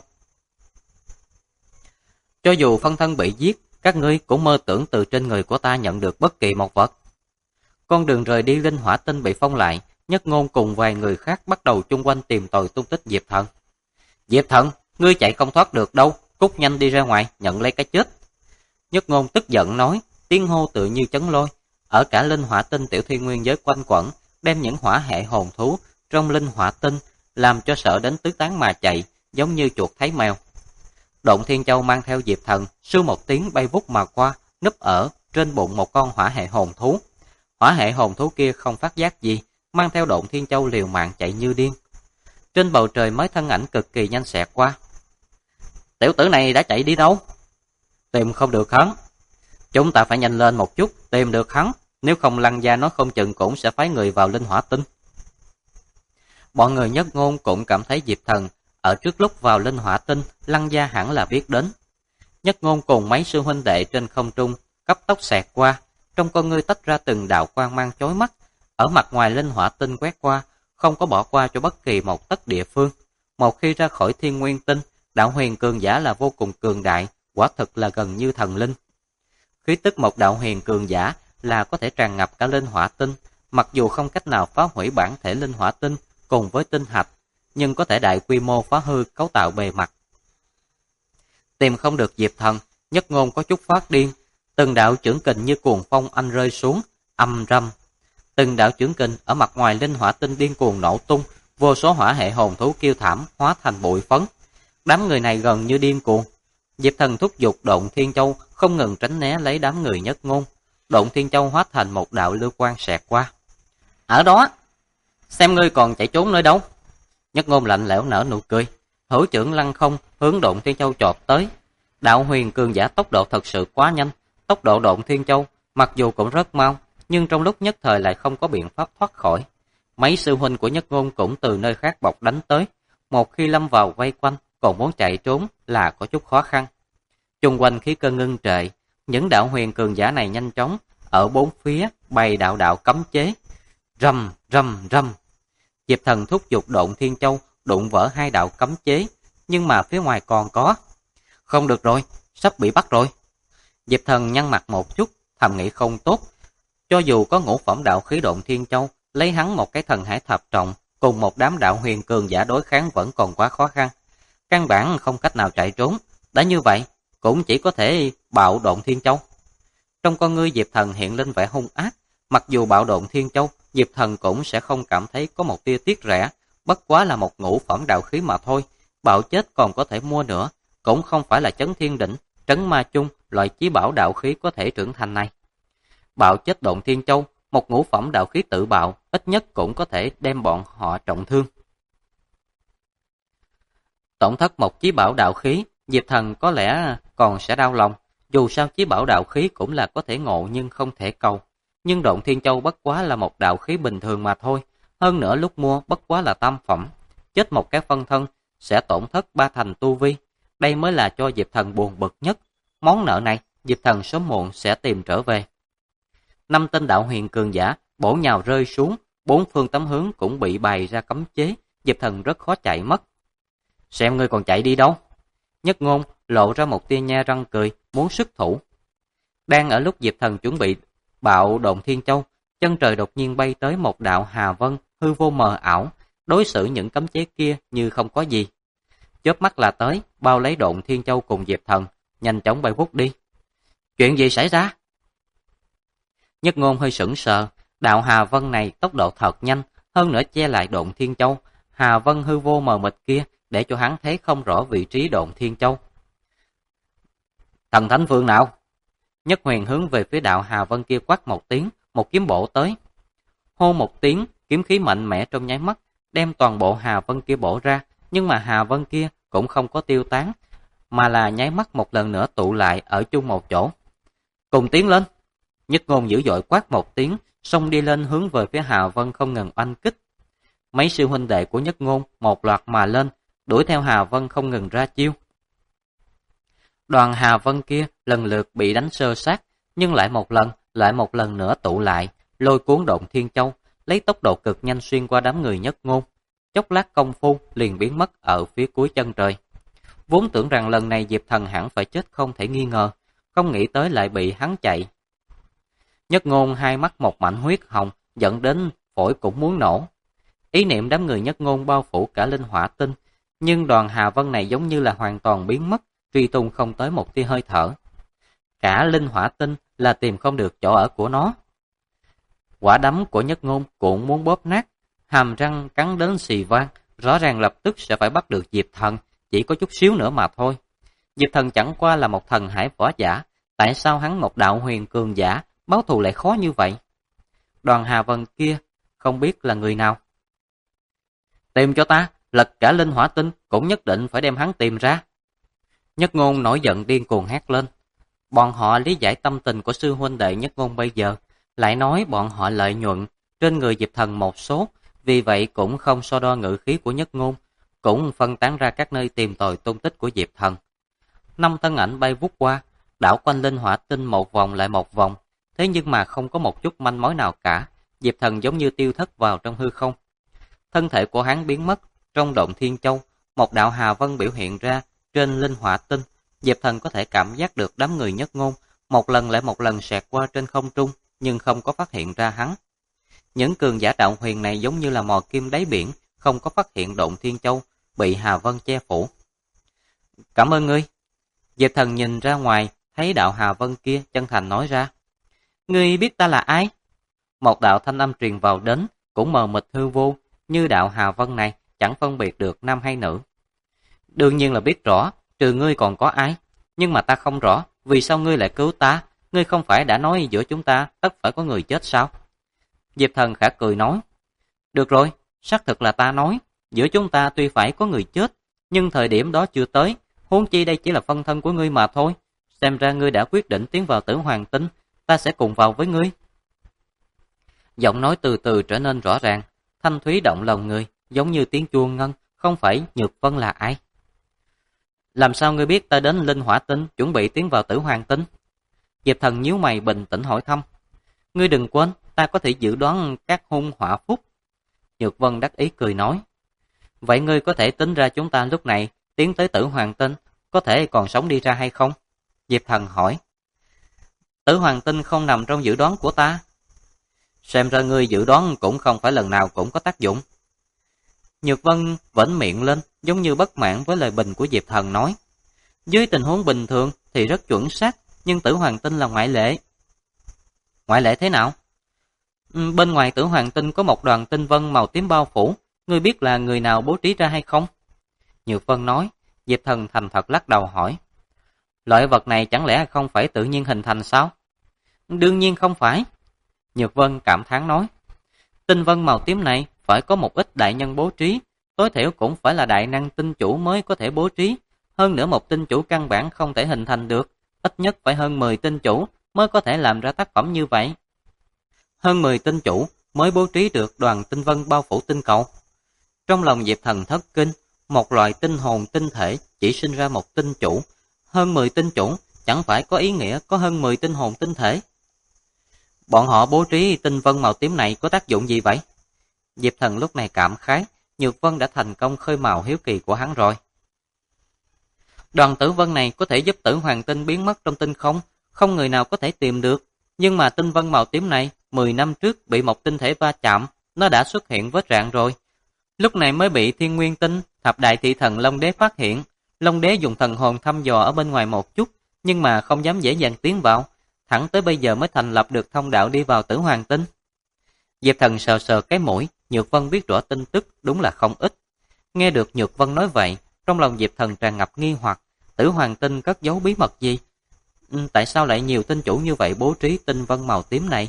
Cho dù phân thân bị giết, các ngươi cũng mơ tưởng từ trên người của ta nhận được bất kỳ một vật. Con đường rời đi linh hỏa tinh bị phong lại, Nhất Ngôn cùng vài người khác bắt đầu chung quanh tìm tòi tung tích Diệp Thần. Diệp Thần, ngươi chạy không thoát được đâu, cút nhanh đi ra ngoài, nhận lấy cái chết. Nhất Ngôn tức giận nói, tiếng hô tự như chấn lôi, ở cả linh hỏa tinh tiểu thiên nguyên giới quanh quẩn, đem những hỏa hệ hồn thú trong linh hỏa tinh làm cho sợ đến tứ tán mà chạy, giống như chuột thấy mèo. Độn Thiên Châu mang theo Diệp Thần, sưu một tiếng bay vút mà qua, núp ở trên bụng một con hỏa hệ hồn thú. Hỏa hệ hồn thú kia không phát giác gì, mang theo Độn Thiên Châu liều mạng chạy như điên. Trên bầu trời mới thân ảnh cực kỳ nhanh xẹt qua. Tiểu tử này đã chạy đi đâu? Tìm không được hắn. Chúng ta phải nhanh lên một chút, tìm được hắn, nếu không Lăng gia nói không chừng cũng sẽ phái người vào linh hỏa tinh. Bọn người Nhất Ngôn cũng cảm thấy Diệp Thần ở trước lúc vào linh hỏa tinh, Lăng gia hẳn là biết đến. Nhất Ngôn cùng mấy sư huynh đệ trên không trung cấp tốc xẹt qua, trong con ngươi tách ra từng đạo quang mang chói mắt, ở mặt ngoài linh hỏa tinh quét qua, không có bỏ qua cho bất kỳ một tấc địa phương. Một khi ra khỏi thiên nguyên tinh, đạo huyền cường giả là vô cùng cường đại, quả thực là gần như thần linh. Khí tức một đạo huyền cường giả là có thể tràn ngập cả linh hỏa tinh, mặc dù không cách nào phá hủy bản thể linh hỏa tinh cùng với tinh hạch, nhưng có thể đại quy mô phá hư cấu tạo bề mặt. Tìm không được Diệp Thần, Nhất Ngôn có chút phát điên, từng đạo chưởng kình như cuồng phong anh rơi xuống, âm râm. Từng đạo chưởng kình ở mặt ngoài linh hỏa tinh điên cuồng nổ tung, vô số hỏa hệ hồn thú kêu thảm hóa thành bụi phấn. Đám người này gần như điên cuồng. Diệp Thần thúc giục Độn Thiên Châu không ngừng tránh né lấy đám người Nhất Ngôn. Độn Thiên Châu hóa thành một đạo lưu quang xẹt qua. Ở đó, xem ngươi còn chạy trốn nơi đâu. Nhất Ngôn lạnh lẽo nở nụ cười, hữu chưởng lăng không hướng Độn Thiên Châu chộp tới. Đạo huyền cường giả tốc độ thật sự quá nhanh, tốc độ Độn Thiên Châu mặc dù cũng rất mau, nhưng trong lúc nhất thời lại không có biện pháp thoát khỏi. Mấy sư huynh của Nhất Ngôn cũng từ nơi khác bọc đánh tới, một khi lâm vào vây quanh, còn muốn chạy trốn là có chút khó khăn. Chung quanh khí cơ ngưng trệ, những đạo huyền cường giả này nhanh chóng ở bốn phía bày đạo đạo cấm chế. Rầm rầm rầm. Diệp Thần thúc giục Độn Thiên Châu đụng vỡ hai đạo cấm chế, nhưng mà phía ngoài còn có. Không được rồi, sắp bị bắt rồi. Diệp Thần nhăn mặt một chút, thầm nghĩ không tốt. Cho dù có ngũ phẩm đạo khí Độn Thiên Châu, lấy hắn một cái thần hải thập trọng cùng một đám đạo huyền cường giả đối kháng vẫn còn quá khó khăn. Căn bản không cách nào chạy trốn, đã như vậy cũng chỉ có thể bạo Độn Thiên Châu. Trong con ngươi Diệp Thần hiện lên vẻ hung ác, mặc dù bạo Độn Thiên Châu, Diệp Thần cũng sẽ không cảm thấy có một tia tiếc rẻ, bất quá là một ngũ phẩm đạo khí mà thôi, bạo chết còn có thể mua nữa, cũng không phải là chấn thiên đỉnh, trấn ma chung, loại chí bảo đạo khí có thể trưởng thành này. Bạo chết Độn Thiên Châu, một ngũ phẩm đạo khí tự bạo, ít nhất cũng có thể đem bọn họ trọng thương. Tổn thất một chí bảo đạo khí, Diệp Thần có lẽ còn sẽ đau lòng, dù sao chí bảo đạo khí cũng là có thể ngộ nhưng không thể cầu. Nhưng Độn Thiên Châu bất quá là một đạo khí bình thường mà thôi, hơn nữa lúc mua bất quá là tam phẩm, chết một cái phân thân sẽ tổn thất 3 thành tu vi, đây mới là cho Diệp Thần buồn bực nhất. Món nợ này, Diệp Thần sớm muộn sẽ tìm trở về. 5 tên đạo huyền cường giả bổ nhào rơi xuống, bốn phương tám hướng cũng bị bày ra cấm chế, Diệp Thần rất khó chạy mất. Xem ngươi còn chạy đi đâu? Nhất Ngôn lộ ra một tia nhe răng cười, muốn xuất thủ. Đang ở lúc Diệp Thần chuẩn bị bạo Độn Thiên Châu, chân trời đột nhiên bay tới một đạo hà vân hư vô mờ ảo, đối xử những cấm chế kia như không có gì. Chớp mắt là tới, bao lấy Độn Thiên Châu cùng Diệp Thần, nhanh chóng bay vút đi. Chuyện gì xảy ra? Nhất Ngôn hơi sững sờ, đạo hà vân này tốc độ thật nhanh, hơn nữa che lại Độn Thiên Châu, hà vân hư vô mờ mịt kia để cho hắn thấy không rõ vị trí Độn Thiên Châu. Thần Thánh Vương nào? Nhất Huyền hướng về phía đạo hà vân kia quát một tiếng, một kiếm bổ tới. Hô một tiếng, kiếm khí mạnh mẽ trong nháy mắt, đem toàn bộ hà vân kia bổ ra, nhưng mà hà vân kia cũng không có tiêu tán, mà là nháy mắt một lần nữa tụ lại ở chung một chỗ. Cùng tiến lên! Nhất Ngôn dữ dội quát một tiếng, xông đi lên hướng về phía hà vân không ngừng oanh kích. Mấy sư huynh đệ của Nhất Ngôn một loạt mà lên, đuổi theo hà vân không ngừng ra chiêu. Đoàn hà vân kia lần lượt bị đánh sơ sát, nhưng lại một lần nữa tụ lại, lôi cuốn Độn Thiên Châu, lấy tốc độ cực nhanh xuyên qua đám người Nhất Ngôn. Chốc lát công phu liền biến mất ở phía cuối chân trời. Vốn tưởng rằng lần này Diệp Thần hẳn phải chết không thể nghi ngờ, không nghĩ tới lại bị hắn chạy. Nhất Ngôn hai mắt một mảnh huyết hồng, dẫn đến phổi cũng muốn nổ. Ý niệm đám người Nhất Ngôn bao phủ cả linh hỏa tinh, nhưng đoàn hà vân này giống như là hoàn toàn biến mất, truy tung không tới một tia hơi thở. Cả linh hỏa tinh là tìm không được chỗ ở của nó. Quả đấm của Nhất Ngôn cũng muốn bóp nát, hàm răng cắn đến xì vang, rõ ràng lập tức sẽ phải bắt được Diệp Thần, chỉ có chút xíu nữa mà thôi. Diệp Thần chẳng qua là một thần hải võ giả, tại sao hắn một đạo huyền cường giả, báo thù lại khó như vậy? Đoàn hà vân kia không biết là người nào. Tìm cho ta, lật cả linh hỏa tinh, cũng nhất định phải đem hắn tìm ra. Nhất Ngôn nổi giận điên cuồng hét lên. Bọn họ lý giải tâm tình của sư huynh đệ Nhất Ngôn bây giờ, lại nói bọn họ lợi nhuận trên người Diệp Thần một số, vì vậy cũng không so đo ngữ khí của Nhất Ngôn, cũng phân tán ra các nơi tìm tòi tung tích của Diệp Thần. 5 thân ảnh bay vút qua, đảo quanh linh hỏa tinh một vòng lại một vòng, thế nhưng mà không có một chút manh mối nào cả. Diệp Thần giống như tiêu thất vào trong hư không. Thân thể của hắn biến mất, trong động Thiên Châu, một đạo hà vân biểu hiện ra trên linh hỏa tinh. Diệp Thần có thể cảm giác được đám người Nhất Ngôn một lần lại một lần xẹt qua trên không trung, nhưng không có phát hiện ra hắn. Những cường giả đạo huyền này giống như là mò kim đáy biển, không có phát hiện động Thiên Châu bị hà vân che phủ. Cảm ơn ngươi. Diệp Thần nhìn ra ngoài, thấy đạo hà vân kia chân thành nói ra. Ngươi biết ta là ai? Một đạo thanh âm truyền vào đến, cũng mờ mịt hư vô, như đạo hà vân này chẳng phân biệt được nam hay nữ. Đương nhiên là biết rõ, trừ ngươi còn có ai, nhưng mà ta không rõ, vì sao ngươi lại cứu ta, ngươi không phải đã nói giữa chúng ta tất phải có người chết sao? Diệp Thần khẽ cười nói, được rồi, xác thực là ta nói, giữa chúng ta tuy phải có người chết, nhưng thời điểm đó chưa tới, huống chi đây chỉ là phân thân của ngươi mà thôi, xem ra ngươi đã quyết định tiến vào Tử Hoàng Tinh, ta sẽ cùng vào với ngươi. Giọng nói từ từ trở nên rõ ràng, thanh thúy động lòng người, giống như tiếng chuông ngân, không phải Nhược Vân là ai? Làm sao ngươi biết ta đến Linh Hỏa Tinh, chuẩn bị tiến vào Tử Hoàng Tinh? Diệp Thần nhíu mày bình tĩnh hỏi thăm. Ngươi đừng quên, ta có thể dự đoán các hung họa phúc. Nhược Vân đắc ý cười nói. Vậy ngươi có thể tính ra chúng ta lúc này tiến tới Tử Hoàng Tinh, có thể còn sống đi ra hay không? Diệp Thần hỏi. Tử Hoàng Tinh không nằm trong dự đoán của ta. Xem ra ngươi dự đoán cũng không phải lần nào cũng có tác dụng. Nhược Vân vẫn miệng lên, giống như bất mãn với lời bình của Diệp Thần nói. Dưới tình huống bình thường thì rất chuẩn xác, nhưng Tử Hoàng Tinh là ngoại lệ. Ngoại lệ thế nào? Bên ngoài Tử Hoàng Tinh có một đoàn tinh vân màu tím bao phủ, ngươi biết là người nào bố trí ra hay không? Nhược Vân nói. Diệp Thần thành thật lắc đầu hỏi. Loại vật này chẳng lẽ không phải tự nhiên hình thành sao? Đương nhiên không phải. Nhược Vân cảm thán nói. Tinh vân màu tím này phải có một ít đại nhân bố trí, tối thiểu cũng phải là đại năng tinh chủ mới có thể bố trí. Hơn nữa một tinh chủ căn bản không thể hình thành được, ít nhất phải hơn 10 tinh chủ mới có thể làm ra tác phẩm như vậy. Hơn 10 tinh chủ mới bố trí được đoàn tinh vân bao phủ tinh cầu. Trong lòng Diệp Thần thất kinh, một loại tinh hồn tinh thể chỉ sinh ra một tinh chủ. Hơn 10 tinh chủ chẳng phải có ý nghĩa có hơn 10 tinh hồn tinh thể. Bọn họ bố trí tinh vân màu tím này có tác dụng gì vậy? Diệp Thần lúc này cảm khái, Nhược Vân đã thành công khơi mào hiếu kỳ của hắn rồi. Đoàn tử vân này có thể giúp Tử Hoàng Tinh biến mất trong tinh không, không người nào có thể tìm được. Nhưng mà tinh vân màu tím này 10 năm trước bị một tinh thể va chạm, nó đã xuất hiện vết rạn rồi. Lúc này mới bị Thiên Nguyên Tinh, Thập Đại Thị Thần Long Đế phát hiện. Long Đế dùng thần hồn thăm dò ở bên ngoài một chút, nhưng mà không dám dễ dàng tiến vào, thẳng tới bây giờ mới thành lập được thông đạo đi vào Tử Hoàng Tinh. Diệp Thần sờ sờ cái mũi, Nhược Vân biết rõ tin tức đúng là không ít. Nghe được Nhược Vân nói vậy, trong lòng Diệp Thần tràn ngập nghi hoặc, Tử Hoàng Tinh cất giấu bí mật gì? Tại sao lại nhiều tinh chủ như vậy bố trí tinh vân màu tím này?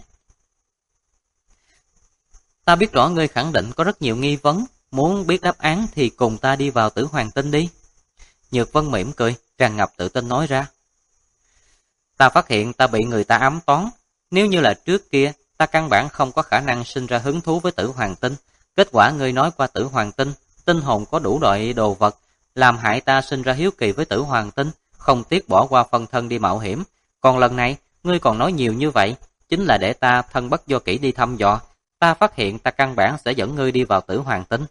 Ta biết rõ ngươi khẳng định có rất nhiều nghi vấn, muốn biết đáp án thì cùng ta đi vào Tử Hoàng Tinh đi. Nhược Vân mỉm cười, tràn ngập tự tin nói ra. Ta phát hiện ta bị người ta ám toán, nếu như là trước kia, ta căn bản không có khả năng sinh ra hứng thú với Tử Hoàng Tinh. Kết quả ngươi nói qua Tử Hoàng Tinh, tinh hồn có đủ loại đồ vật, làm hại ta sinh ra hiếu kỳ với Tử Hoàng Tinh, không tiếc bỏ qua phân thân đi mạo hiểm. Còn lần này, ngươi còn nói nhiều như vậy, chính là để ta thân bất do kỹ đi thăm dò. Ta phát hiện ta căn bản sẽ dẫn ngươi đi vào Tử Hoàng Tinh.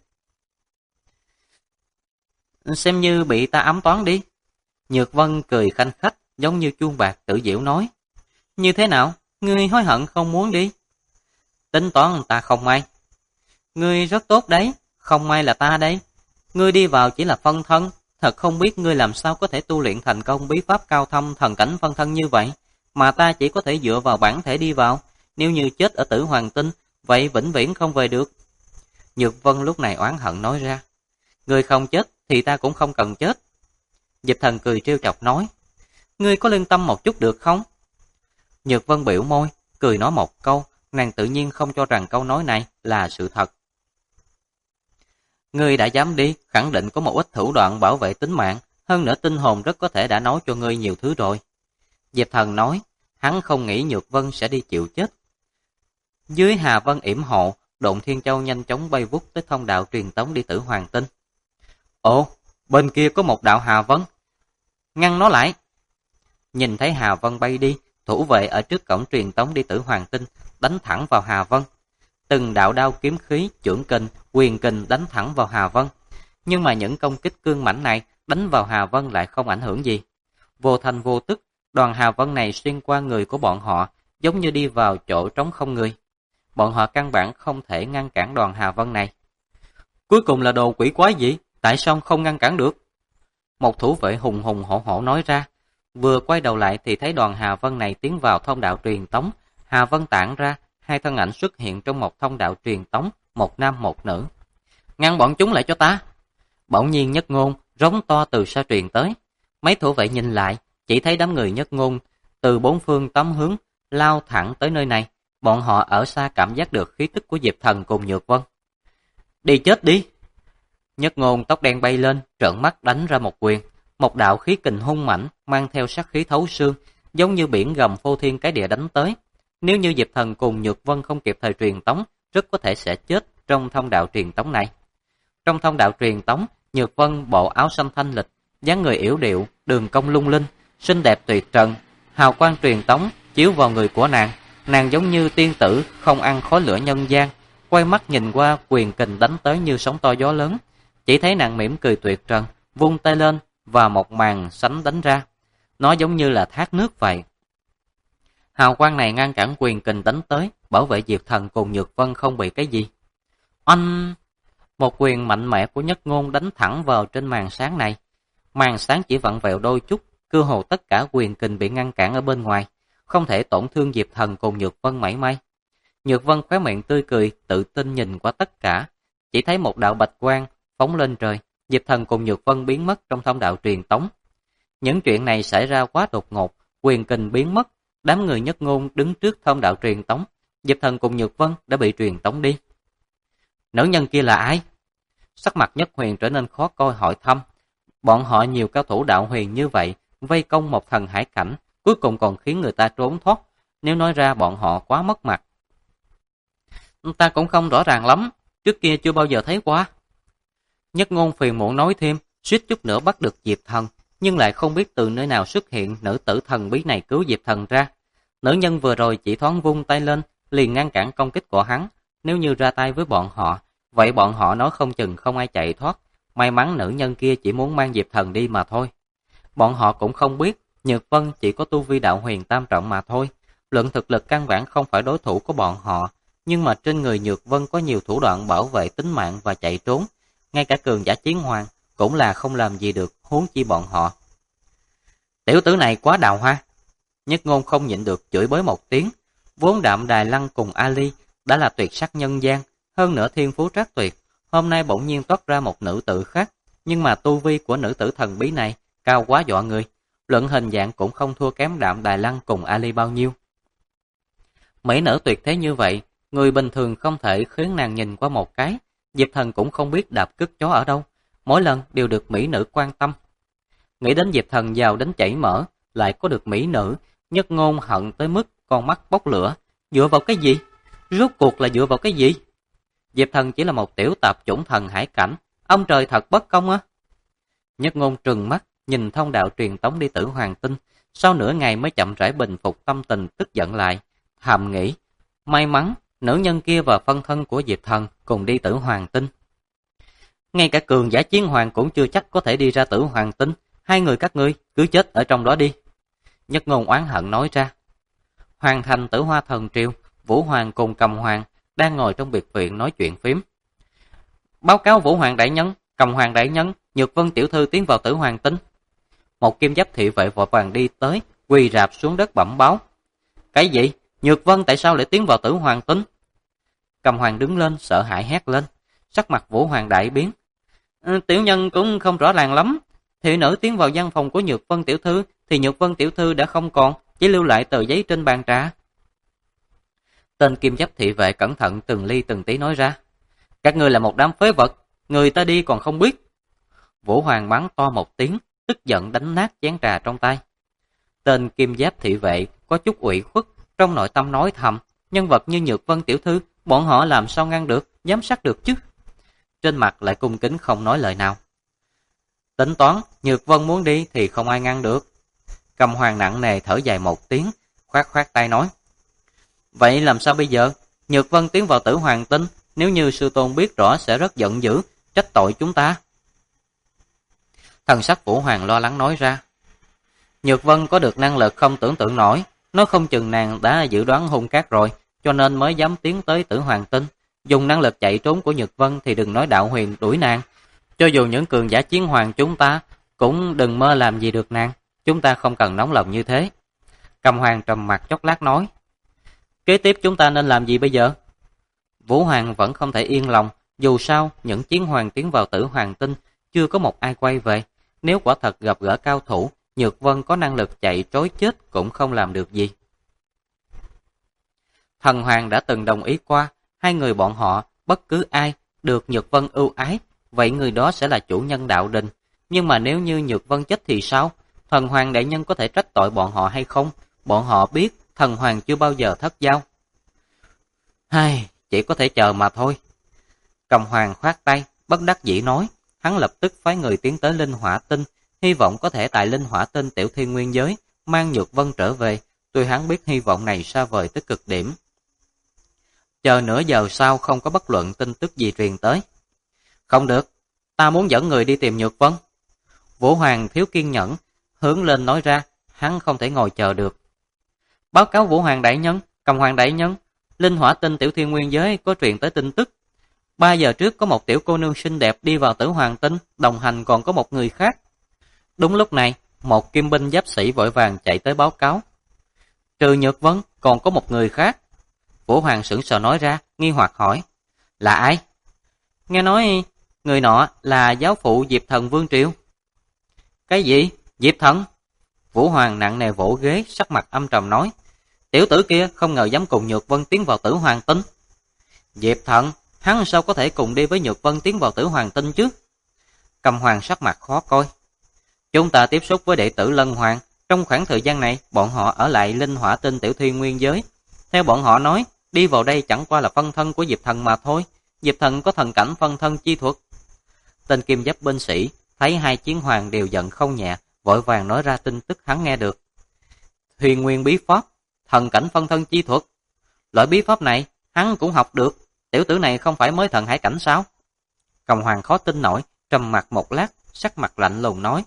Xem như bị ta ám toán đi. Nhược Vân cười khanh khách, giống như chuông bạc tự diệu nói. Như thế nào? Ngươi hối hận không muốn đi? Tính toán ta không may. Ngươi rất tốt đấy, không may là ta đấy. Ngươi đi vào chỉ là phân thân, thật không biết ngươi làm sao có thể tu luyện thành công bí pháp cao thâm thần cảnh phân thân như vậy, mà ta chỉ có thể dựa vào bản thể đi vào, nếu như chết ở Tử Hoàng Tinh, vậy vĩnh viễn không về được. Nhược Vân lúc này oán hận nói ra. Ngươi không chết thì ta cũng không cần chết. Diệp Thần cười trêu chọc nói. Ngươi có lương tâm một chút được không? Nhược Vân biểu môi, cười nói một câu, nàng tự nhiên không cho rằng câu nói này là sự thật. Ngươi đã dám đi, khẳng định có một ít thủ đoạn bảo vệ tính mạng, hơn nữa tinh hồn rất có thể đã nói cho ngươi nhiều thứ rồi. Diệp Thần nói, hắn không nghĩ Nhược Vân sẽ đi chịu chết. Dưới Hà Vân yểm hộ, Độn Thiên Châu nhanh chóng bay vút tới thông đạo truyền tống đi Tử Hoàng Tinh. Ồ, bên kia có một đạo Hà Vân. Ngăn nó lại. nhìn thấy Hà Vân bay đi, thủ vệ ở trước cổng truyền tống đi Tử Hoàng Tinh đánh thẳng vào Hà Vân. Từng đạo đao kiếm khí, chưởng kình, quyền kình đánh thẳng vào Hà Vân. Nhưng mà những công kích cương mãnh này đánh vào Hà Vân lại không ảnh hưởng gì. Vô thành vô tức, đoàn Hà Vân này xuyên qua người của bọn họ, giống như đi vào chỗ trống không người. Bọn họ căn bản không thể ngăn cản đoàn Hà Vân này. Cuối cùng là đồ quỷ quái gì? Tại sao không ngăn cản được? Một thủ vệ hùng hùng hổ hổ nói ra. Vừa quay đầu lại thì thấy đoàn Hà Vân này tiến vào thông đạo truyền tống. Hà Vân tản ra, hai thân ảnh xuất hiện trong một thông đạo truyền tống, một nam một nữ. Ngăn bọn chúng lại cho ta! Bỗng nhiên Nhất Ngôn rống to từ xa truyền tới. Mấy thủ vệ nhìn lại, chỉ thấy đám người Nhất Ngôn từ bốn phương tám hướng lao thẳng tới nơi này. Bọn họ ở xa cảm giác được khí tức của Diệp Thần cùng Nhược Vân. Đi chết đi! Nhất Ngôn tóc đen bay lên, trợn mắt đánh ra một quyền. Một đạo khí kình hung mãnh mang theo sát khí thấu xương, giống như biển gầm phô thiên cái địa đánh tới. Nếu như Diệp Thần cùng Nhược Vân không kịp thời truyền tống, rất có thể sẽ chết trong thông đạo truyền tống này. Trong thông đạo truyền tống, Nhược Vân bộ áo xanh thanh lịch, dáng người yểu điệu, đường cong lung linh, xinh đẹp tuyệt trần, hào quang truyền tống chiếu vào người của nàng, nàng giống như tiên tử không ăn khói lửa nhân gian, quay mắt nhìn qua quyền kình đánh tới như sóng to gió lớn, chỉ thấy nàng mỉm cười tuyệt trần, vung tay lên và một màn sánh đánh ra, nó giống như là thác nước vậy. Hào quang này ngăn cản quyền kình đánh tới, bảo vệ Diệp Thần cùng Nhược Vân không bị cái gì. Oanh! Một quyền mạnh mẽ của Nhất Ngôn đánh thẳng vào trên màn sáng này. Màn sáng chỉ vặn vẹo đôi chút, cơ hồ tất cả quyền kình bị ngăn cản ở bên ngoài, không thể tổn thương Diệp Thần cùng Nhược Vân mảy may. Nhược Vân khóe miệng tươi cười, tự tin nhìn qua tất cả, chỉ thấy một đạo bạch quang phóng lên trời, Diệp Thần cùng Nhược Vân biến mất trong thông đạo truyền tống. Những chuyện này xảy ra quá đột ngột, quyền kình biến mất, đám người Nhất Ngôn đứng trước thông đạo truyền tống, Diệp Thần cùng Nhược Vân đã bị truyền tống đi. Nữ nhân kia là ai? Sắc mặt Nhất Huyền trở nên khó coi hỏi thăm. Bọn họ nhiều cao thủ đạo huyền như vậy, vây công một thần hải cảnh, cuối cùng còn khiến người ta trốn thoát, nếu nói ra bọn họ quá mất mặt. Ta cũng không rõ ràng lắm, trước kia chưa bao giờ thấy qua. Nhất Ngôn phiền muộn nói thêm, suýt chút nữa bắt được Diệp Thần, nhưng lại không biết từ nơi nào xuất hiện nữ tử thần bí này cứu Diệp Thần ra. Nữ nhân vừa rồi chỉ thoáng vung tay lên, liền ngăn cản công kích của hắn, nếu như ra tay với bọn họ, vậy bọn họ nói không chừng không ai chạy thoát, may mắn nữ nhân kia chỉ muốn mang Diệp Thần đi mà thôi. Bọn họ cũng không biết, Nhược Vân chỉ có tu vi đạo huyền tam trọng mà thôi, luận thực lực căn bản không phải đối thủ của bọn họ, nhưng mà trên người Nhược Vân có nhiều thủ đoạn bảo vệ tính mạng và chạy trốn, ngay cả cường giả chiến hoàng cũng là không làm gì được, huống chi bọn họ. Tiểu tử này quá đào hoa. Nhất Ngôn không nhịn được chửi bới một tiếng, vốn Đạm Đài Lăng cùng Ali đã là tuyệt sắc nhân gian, hơn nữa thiên phú trác tuyệt, hôm nay bỗng nhiên toát ra một nữ tử khác, nhưng mà tu vi của nữ tử thần bí này cao quá dọa người, luận hình dạng cũng không thua kém Đạm Đài Lăng cùng Ali bao nhiêu. Mỹ nữ tuyệt thế như vậy, người bình thường không thể khiến nàng nhìn qua một cái, Diệp Thần cũng không biết đạp cứt chó ở đâu, mỗi lần đều được mỹ nữ quan tâm. Nghĩ đến Diệp Thần giàu đến chảy mỡ, lại có được mỹ nữ, Nhất Ngôn hận tới mức con mắt bốc lửa, dựa vào cái gì? Rốt cuộc là dựa vào cái gì? Diệp Thần chỉ là một tiểu tạp chủng thần hải cảnh, ông trời thật bất công á. Nhất Ngôn trừng mắt, nhìn thông đạo truyền tống đi Tử Hoàng Tinh, sau nửa ngày mới chậm rãi bình phục tâm tình tức giận lại, thầm nghĩ, may mắn nữ nhân kia và phân thân của Diệp Thần cùng đi Tử Hoàng Tinh. Ngay cả cường giả chiến hoàng cũng chưa chắc có thể đi ra Tử Hoàng Tinh, hai người các ngươi cứ chết ở trong đó đi. Nhất Ngôn oán hận nói ra. Hoàng thành Tử Hoa Thần Triều, Vũ Hoàng cùng Cầm Hoàng đang ngồi trong biệt viện nói chuyện phím. Báo cáo Vũ Hoàng đại nhân, Cầm Hoàng đại nhân, Nhược Vân tiểu thư tiến vào Tử Hoàng Tinh. Một kim giáp thị vệ vội vàng đi tới, quỳ rạp xuống đất bẩm báo. Cái gì? Nhược Vân tại sao lại tiến vào Tử Hoàng Tinh? Cầm Hoàng đứng lên sợ hãi hét lên, sắc mặt Vũ Hoàng đại biến. Tiểu nhân cũng không rõ ràng lắm, thị nữ tiến vào văn phòng của Nhược Vân tiểu thư thì Nhược Vân tiểu thư đã không còn, chỉ lưu lại tờ giấy trên bàn trà. Tên kim giáp thị vệ cẩn thận từng ly từng tí nói ra. Các ngươi là một đám phế vật, người ta đi còn không biết. Vũ Hoàng mắng to một tiếng, tức giận đánh nát chén trà trong tay. Tên kim giáp thị vệ có chút ủy khuất, trong nội tâm nói thầm, nhân vật như Nhược Vân tiểu thư, bọn họ làm sao ngăn được, giám sát được chứ? Trên mặt lại cung kính không nói lời nào. Tính toán, Nhược Vân muốn đi thì không ai ngăn được. Cầm Hoàng nặng nề thở dài một tiếng, khoát khoát tay nói. Vậy làm sao bây giờ? Nhược Vân tiến vào Tử Hoàng Tinh, nếu như sư tôn biết rõ sẽ rất giận dữ, trách tội chúng ta. Thần sắc Vũ Hoàng lo lắng nói ra. Nhược Vân có được năng lực không tưởng tượng nổi, nó không chừng nàng đã dự đoán hung cát rồi, cho nên mới dám tiến tới Tử Hoàng Tinh. Dùng năng lực chạy trốn của Nhược Vân thì đừng nói đạo huyền đuổi nàng. Cho dù những cường giả chiến hoàng chúng ta cũng đừng mơ làm gì được nàng, chúng ta không cần nóng lòng như thế. Cầm Hoàng trầm mặt chốc lát nói. Kế tiếp chúng ta nên làm gì bây giờ? Vũ Hoàng vẫn không thể yên lòng, dù sao những chiến hoàng tiến vào Tử Hoàng Tinh chưa có một ai quay về. Nếu quả thật gặp gỡ cao thủ, Nhược Vân có năng lực chạy trối chết cũng không làm được gì. Thần Hoàng đã từng đồng ý qua, hai người bọn họ, bất cứ ai được Nhược Vân ưu ái, vậy người đó sẽ là chủ nhân đạo đình. Nhưng mà nếu như Nhược Vân chết thì sao? Thần Hoàng đại nhân có thể trách tội bọn họ hay không? Bọn họ biết Thần Hoàng chưa bao giờ thất giao. Chỉ có thể chờ mà thôi. Cầm Hoàng khoát tay, bất đắc dĩ nói, hắn lập tức phái người tiến tới Linh Hỏa Tinh, hy vọng có thể tại Linh Hỏa Tinh Tiểu Thiên Nguyên Giới mang Nhược Vân trở về, tuy hắn biết hy vọng này xa vời tới cực điểm. Chờ nửa giờ sau không có bất luận tin tức gì truyền tới. Không được, ta muốn dẫn người đi tìm Nhược Vân. Vũ Hoàng thiếu kiên nhẫn, hướng lên nói ra, hắn không thể ngồi chờ được. Báo cáo Vũ Hoàng đại nhân, Cầm Hoàng đại nhân, Linh Hỏa Tinh Tiểu Thiên Nguyên Giới có truyền tới tin tức. 3 giờ trước có một tiểu cô nương xinh đẹp đi vào Tử Hoàng Tinh, đồng hành còn có một người khác. Đúng lúc này, một kim binh giáp sĩ vội vàng chạy tới báo cáo. Trừ Nhược Vân, còn có một người khác. Vũ Hoàng sững sờ nói ra, nghi hoặc hỏi. Là ai? Nghe nói người nọ là giáo phụ Diệp Thần Vương Triều. Cái gì? Diệp Thần? Vũ Hoàng nặng nề vỗ ghế, sắc mặt âm trầm nói. Tiểu tử kia không ngờ dám cùng Nhược Vân tiến vào Tử Hoàng Tinh. Diệp Thần, hắn sao có thể cùng đi với Nhược Vân tiến vào Tử Hoàng Tinh chứ? Cầm Hoàng sắc mặt khó coi. Chúng ta tiếp xúc với đệ tử Lân Hoàng, trong khoảng thời gian này bọn họ ở lại Linh Hỏa Tinh Tiểu Thiên Nguyên Giới. Theo bọn họ nói, đi vào đây chẳng qua là phân thân của Diệp Thần mà thôi. Diệp Thần có thần cảnh phân thân chi thuật. Tên kim giáp binh sĩ thấy hai chiến hoàng đều giận không nhẹ, vội vàng nói ra tin tức hắn nghe được. Huyền Nguyên bí pháp, thần cảnh phân thân chi thuật. Loại bí pháp này hắn cũng học được. Tiểu tử này không phải mới thần hải cảnh sao? Cầm Hoàng khó tin nổi, trầm mặt một lát, sắc mặt lạnh lùng nói.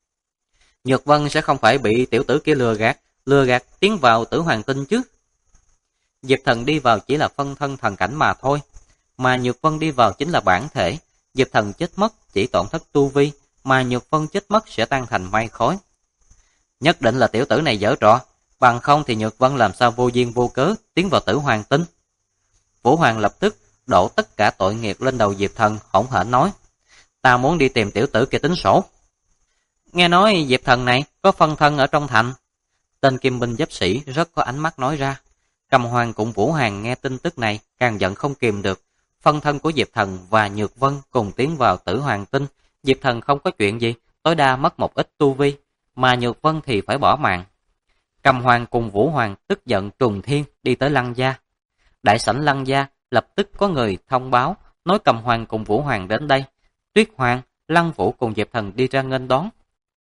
Nhược Vân sẽ không phải bị tiểu tử kia lừa gạt tiến vào Tử Hoàng Tinh chứ? Diệp Thần đi vào chỉ là phân thân thần cảnh mà thôi, mà Nhược Vân đi vào chính là bản thể. Diệp Thần chết mất chỉ tổn thất tu vi, mà Nhược Vân chết mất sẽ tan thành mây khói. Nhất định là tiểu tử này giở trò, bằng không thì Nhược Vân làm sao vô duyên vô cớ tiến vào Tử Hoàng Tinh. Vũ Hoàng lập tức đổ tất cả tội nghiệp lên đầu Diệp Thần, hỗn hển nói. Ta muốn đi tìm tiểu tử kia tính sổ. Nghe nói Diệp Thần này có phân thân ở trong thành. Tên kim binh giáp sĩ rất có ánh mắt nói ra. Cầm Hoàng cùng Vũ Hoàng nghe tin tức này càng giận không kìm được. Phân thân của Diệp Thần và Nhược Vân cùng tiến vào Tử Hoàng Tinh. Diệp Thần không có chuyện gì, tối đa mất một ít tu vi, mà Nhược Vân thì phải bỏ mạng. Cầm Hoàng cùng Vũ Hoàng tức giận trùng thiên đi tới Lăng gia. Đại sảnh Lăng gia lập tức có người thông báo nói Cầm Hoàng cùng Vũ Hoàng đến đây. Tuyết Hoàng, Lăng Vũ cùng Diệp Thần đi ra nghênh đón.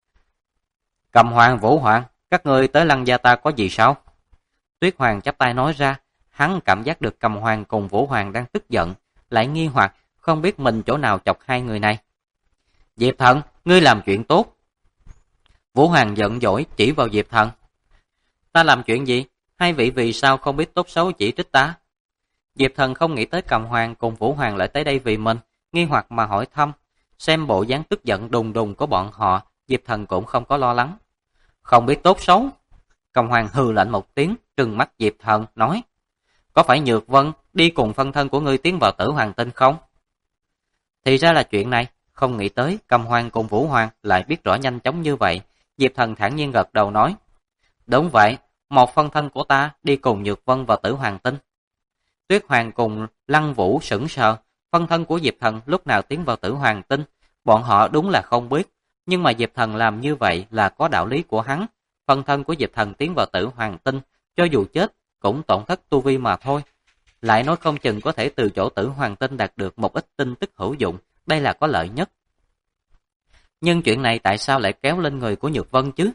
Cầm Hoàng, Vũ Hoàng, các ngươi tới Lăng gia ta có gì sao? Tuyết Hoàng chắp tay nói ra, hắn cảm giác được Cầm Hoàng cùng Vũ Hoàng đang tức giận, lại nghi hoặc không biết mình chỗ nào chọc hai người này. Diệp Thần, ngươi làm chuyện tốt. Vũ Hoàng giận dỗi chỉ vào Diệp Thần. Ta làm chuyện gì? Hai vị vì sao không biết tốt xấu chỉ trích ta? Diệp Thần không nghĩ tới Cầm Hoàng cùng Vũ Hoàng lại tới đây vì mình, nghi hoặc mà hỏi thăm. Xem bộ dáng tức giận đùng đùng của bọn họ, Diệp Thần cũng không có lo lắng. Không biết tốt xấu. Cầm Hoàng hừ lạnh một tiếng, trừng mắt Diệp Thần, nói. Có phải Nhược Vân đi cùng phân thân của ngươi tiến vào Tử Hoàng Tinh không? Thì ra là chuyện này, không nghĩ tới Cầm Hoàng cùng Vũ Hoàng lại biết rõ nhanh chóng như vậy. Diệp Thần thản nhiên gật đầu nói. Đúng vậy, một phân thân của ta đi cùng Nhược Vân vào Tử Hoàng Tinh. Tuyết Hoàng cùng Lăng Vũ sững sờ, phân thân của Diệp Thần lúc nào tiến vào Tử Hoàng Tinh, bọn họ đúng là không biết. Nhưng mà Diệp Thần làm như vậy là có đạo lý của hắn. Phân thân của Diệp Thần tiến vào Tử Hoàng Tinh, cho dù chết cũng tổn thất tu vi mà thôi. Lại nói không chừng có thể từ chỗ Tử Hoàng Tinh đạt được một ít tin tức hữu dụng, đây là có lợi nhất. Nhưng chuyện này tại sao lại kéo lên người của Nhược Vân chứ?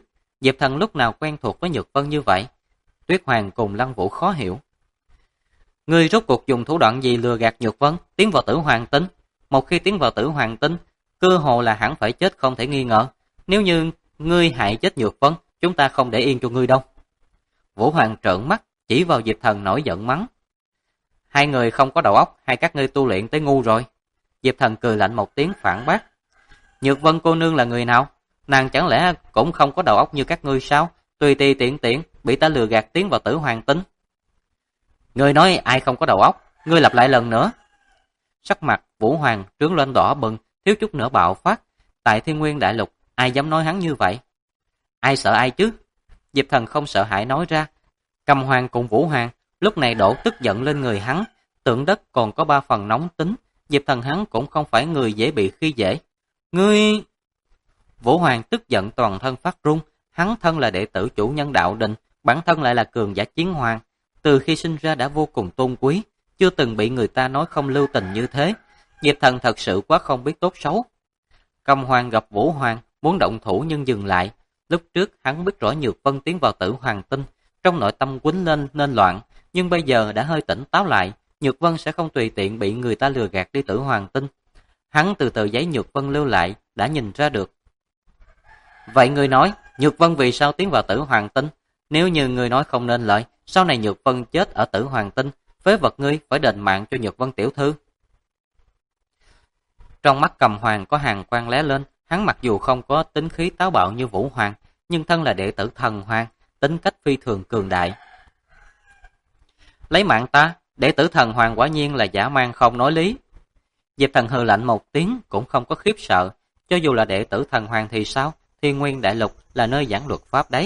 Diệp Thần lúc nào quen thuộc với Nhược Vân như vậy? Tuyết Hoàng cùng Lăng Vũ khó hiểu. Ngươi rốt cuộc dùng thủ đoạn gì lừa gạt Nhược Vân, tiến vào Tử Hoàng Tinh? Một khi tiến vào Tử Hoàng Tinh, cơ hồ là hẳn phải chết không thể nghi ngờ. Nếu như ngươi hại chết Nhược Vân, chúng ta không để yên cho ngươi đâu. Vũ Hoàng trợn mắt, chỉ vào Diệp Thần nổi giận mắng. Hai người không có đầu óc, hay các ngươi tu luyện tới ngu rồi? Diệp Thần cười lạnh một tiếng phản bác. Nhược Vân cô nương là người nào? Nàng chẳng lẽ cũng không có đầu óc như các ngươi sao? Tùy tùy tiện tiện, bị ta lừa gạt tiến vào Tử Hoàng Tinh. Ngươi nói ai không có đầu óc? Ngươi lặp lại lần nữa. Sắc mặt Vũ Hoàng trướng lên đỏ bừng, thiếu chút nữa bạo phát. Tại Thiên Nguyên Đại Lục, ai dám nói hắn như vậy? Ai sợ ai chứ? Diệp Thần không sợ hãi nói ra. Cầm Hoàng cùng Vũ Hoàng lúc này đổ tức giận lên người hắn. Tượng đất còn có 3 phần nóng tính. Diệp Thần hắn cũng không phải người dễ bị khi dễ. Ngươi... Vũ Hoàng tức giận toàn thân phát run. Hắn thân là đệ tử chủ nhân đạo đình, bản thân lại là cường giả chiến hoàng. Từ khi sinh ra đã vô cùng tôn quý, chưa từng bị người ta nói không lưu tình như thế. Diệp Thần thật sự quá không biết tốt xấu. Cầm Hoàng gặp Vũ Hoàng, muốn động thủ nhưng dừng lại. Lúc trước hắn biết rõ Nhược Vân tiến vào Tử Hoàng Tinh, trong nội tâm quýnh lên nên loạn, nhưng bây giờ đã hơi tỉnh táo lại, Nhược Vân sẽ không tùy tiện bị người ta lừa gạt đi Tử Hoàng Tinh. Hắn từ tờ giấy Nhược Vân lưu lại đã nhìn ra được. Vậy ngươi nói, Nhược Vân vì sao tiến vào Tử Hoàng Tinh? Nếu như ngươi nói không nên lời, sau này Nhược Vân chết ở Tử Hoàng Tinh, phế vật ngươi phải đền mạng cho Nhược Vân tiểu thư. Trong mắt Cầm Hoàng có hàn quang lóe lên, hắn mặc dù không có tính khí táo bạo như Vũ Hoàng, nhưng thân là đệ tử Thần Hoàng, tính cách phi thường cường đại. Lấy mạng ta, đệ tử Thần Hoàng quả nhiên là giả man không nói lý. Diệp Thần hừ lạnh một tiếng cũng không có khiếp sợ, cho dù là đệ tử Thần Hoàng thì sao, Thiên Nguyên Đại Lục là nơi giảng luật pháp đấy.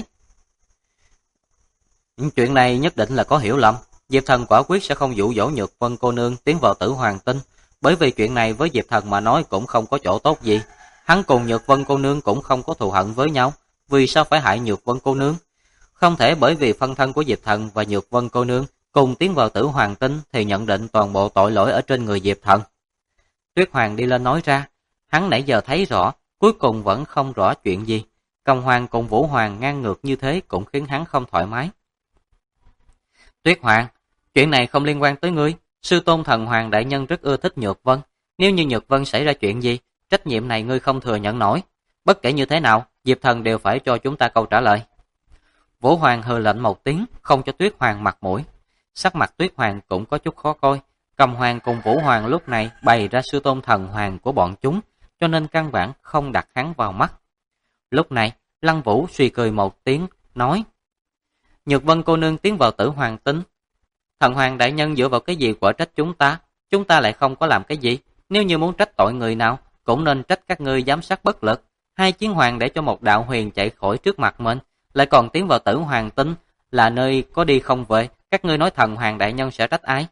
Chuyện này nhất định là có hiểu lầm, Diệp Thần quả quyết sẽ không dụ dỗ Nhược Vân cô nương tiến vào Tử Hoàng Tinh, bởi vì chuyện này với Diệp Thần mà nói cũng không có chỗ tốt gì. Hắn cùng Nhược Vân cô nương cũng không có thù hận với nhau, vì sao phải hại Nhược Vân cô nương? Không thể bởi vì phân thân của Diệp Thần và Nhược Vân cô nương cùng tiến vào Tử Hoàng Tinh thì nhận định toàn bộ tội lỗi ở trên người Diệp Thần. Tuyết Hoàng đi lên nói ra, hắn nãy giờ thấy rõ, cuối cùng vẫn không rõ chuyện gì. Cầm Hoàng cùng Vũ Hoàng ngang ngược như thế cũng khiến hắn không thoải mái. Tuyết Hoàng, chuyện này không liên quan tới ngươi. Sư tôn Thần Hoàng đại nhân rất ưa thích Nhược Vân. Nếu như Nhược Vân xảy ra chuyện gì, trách nhiệm này ngươi không thừa nhận nổi. Bất kể như thế nào, Diệp Thần đều phải cho chúng ta câu trả lời. Vũ Hoàng hừ lạnh một tiếng, không cho Tuyết Hoàng mặt mũi. Sắc mặt Tuyết Hoàng cũng có chút khó coi. Cầm Hoàng cùng Vũ Hoàng lúc này bày ra sư tôn Thần Hoàng của bọn chúng, cho nên căn bản không đặt hắn vào mắt. Lúc này, Lăng Vũ suy cười một tiếng, nói: Nhược Vân cô nương tiến vào Tử Hoàng Tinh. Thần Hoàng đại nhân dựa vào cái gì quả trách chúng ta lại không có làm cái gì. Nếu như muốn trách tội người nào, cũng nên trách các ngươi giám sát bất lực. Hai chiến hoàng để cho một đạo huyền chạy khỏi trước mặt mình, lại còn tiến vào Tử Hoàng Tinh, là nơi có đi không về. Các ngươi nói Thần Hoàng đại nhân sẽ trách ai?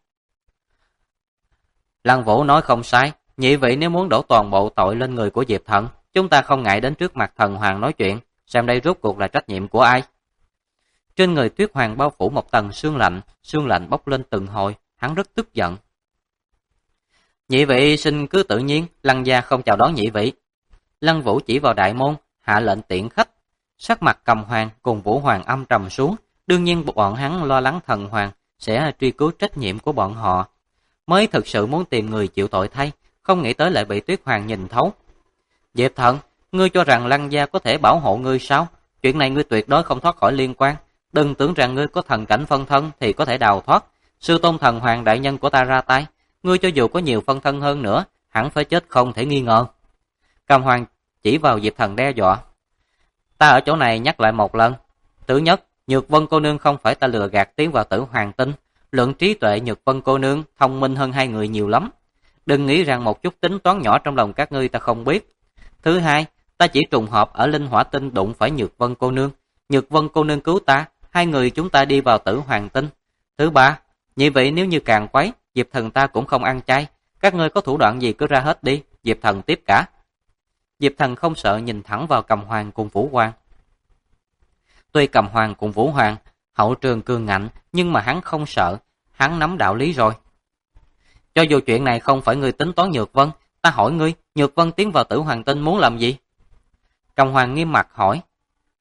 Lăng Vũ nói không sai, nhị vị nếu muốn đổ toàn bộ tội lên người của Diệp Thần, chúng ta không ngại đến trước mặt Thần Hoàng nói chuyện, xem đây rốt cuộc là trách nhiệm của ai. Trên người Tuyết Hoàng bao phủ một tầng sương lạnh bốc lên từng hồi, hắn rất tức giận. Nhị vị xin cứ tự nhiên, Lăng gia không chào đón nhị vị. Lăng Vũ chỉ vào đại môn, hạ lệnh tiễn khách. Sắc mặt Cầm Hoàng cùng Vũ Hoàng âm trầm xuống, đương nhiên bọn hắn lo lắng Thần Hoàng sẽ truy cứu trách nhiệm của bọn họ, mới thực sự muốn tìm người chịu tội thay, không nghĩ tới lại bị Tuyết Hoàng nhìn thấu. Diệp Thần, ngươi cho rằng Lăng gia có thể bảo hộ ngươi sao? Chuyện này ngươi tuyệt đối không thoát khỏi liên quan. Đừng tưởng rằng ngươi có thần cảnh phân thân thì có thể đào thoát. Sư tôn Thần Hoàng đại nhân của ta ra tay, ngươi cho dù có nhiều phân thân hơn nữa, hẳn phải chết không thể nghi ngờ. Cầm Hoàng chỉ vào Diệp Thần đe dọa. Ta ở chỗ này nhắc lại một lần. Thứ nhất, Nhược Vân cô nương không phải ta lừa gạt tiến vào Tử Hoàng Tinh. Luận trí tuệ Nhược Vân cô nương thông minh hơn hai người nhiều lắm. Đừng nghĩ rằng một chút tính toán nhỏ trong lòng các ngươi ta không biết. Thứ hai, ta chỉ trùng hợp ở Linh Hỏa Tinh đụng phải Nhược Vân cô nương. Nhược Vân cô nương cứu ta, hai người chúng ta đi vào Tử Hoàng Tinh. Thứ ba, nhị vị nếu như càng quấy, Diệp Thần ta cũng không ăn chay. Các ngươi có thủ đoạn gì cứ ra hết đi, Diệp Thần tiếp cả. Diệp Thần không sợ nhìn thẳng vào Cầm Hoàng cùng Vũ Hoàng. Tuy Cầm Hoàng cùng Vũ Hoàng hậu trường cường ngạnh, nhưng mà hắn không sợ, hắn nắm đạo lý rồi. Cho dù chuyện này không phải ngươi tính toán Nhược Vân, ta hỏi ngươi, Nhược Vân tiến vào Tử Hoàng Tinh muốn làm gì? Cầm Hoàng nghiêm mặt hỏi.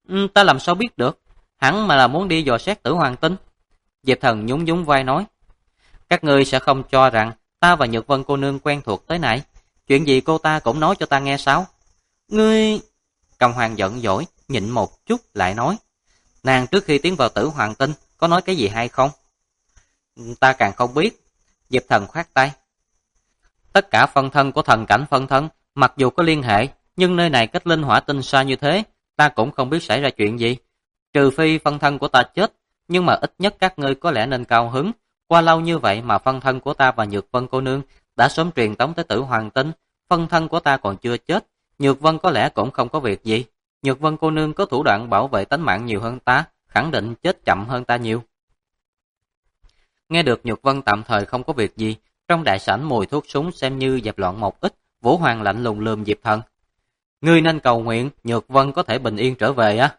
Ta làm sao biết được, hẳn mà là muốn đi dò xét Tử Hoàng Tinh. Diệp Thần nhún nhún vai nói, các ngươi sẽ không cho rằng ta và Nhược Vân cô nương quen thuộc tới này, chuyện gì cô ta cũng nói cho ta nghe sao? Ngươi... Cầm Hoàng giận dỗi, nhịn một chút lại nói, nàng trước khi tiến vào Tử Hoàng Tinh có nói cái gì hay không? Ta càng không biết. Diệp Thần khoát tay. Tất cả phân thân của thần cảnh phân thân, mặc dù có liên hệ, nhưng nơi này cách linh hỏa tinh xa như thế, ta cũng không biết xảy ra chuyện gì. Trừ phi phân thân của ta chết, nhưng mà ít nhất các ngươi có lẽ nên cao hứng. Qua lâu như vậy mà phân thân của ta và Nhược Vân cô nương đã sớm truyền tống tới Tử Hoàng Tinh, phân thân của ta còn chưa chết, Nhược Vân có lẽ cũng không có việc gì. Nhược Vân cô nương có thủ đoạn bảo vệ tính mạng nhiều hơn ta, khẳng định chết chậm hơn ta nhiều. Nghe được Nhược Vân tạm thời không có việc gì, trong đại sảnh mùi thuốc súng xem như dẹp loạn một ít, Vũ Hoàng lạnh lùng lườm Diệp Thần. Ngươi nên cầu nguyện Nhược Vân có thể bình yên trở về á.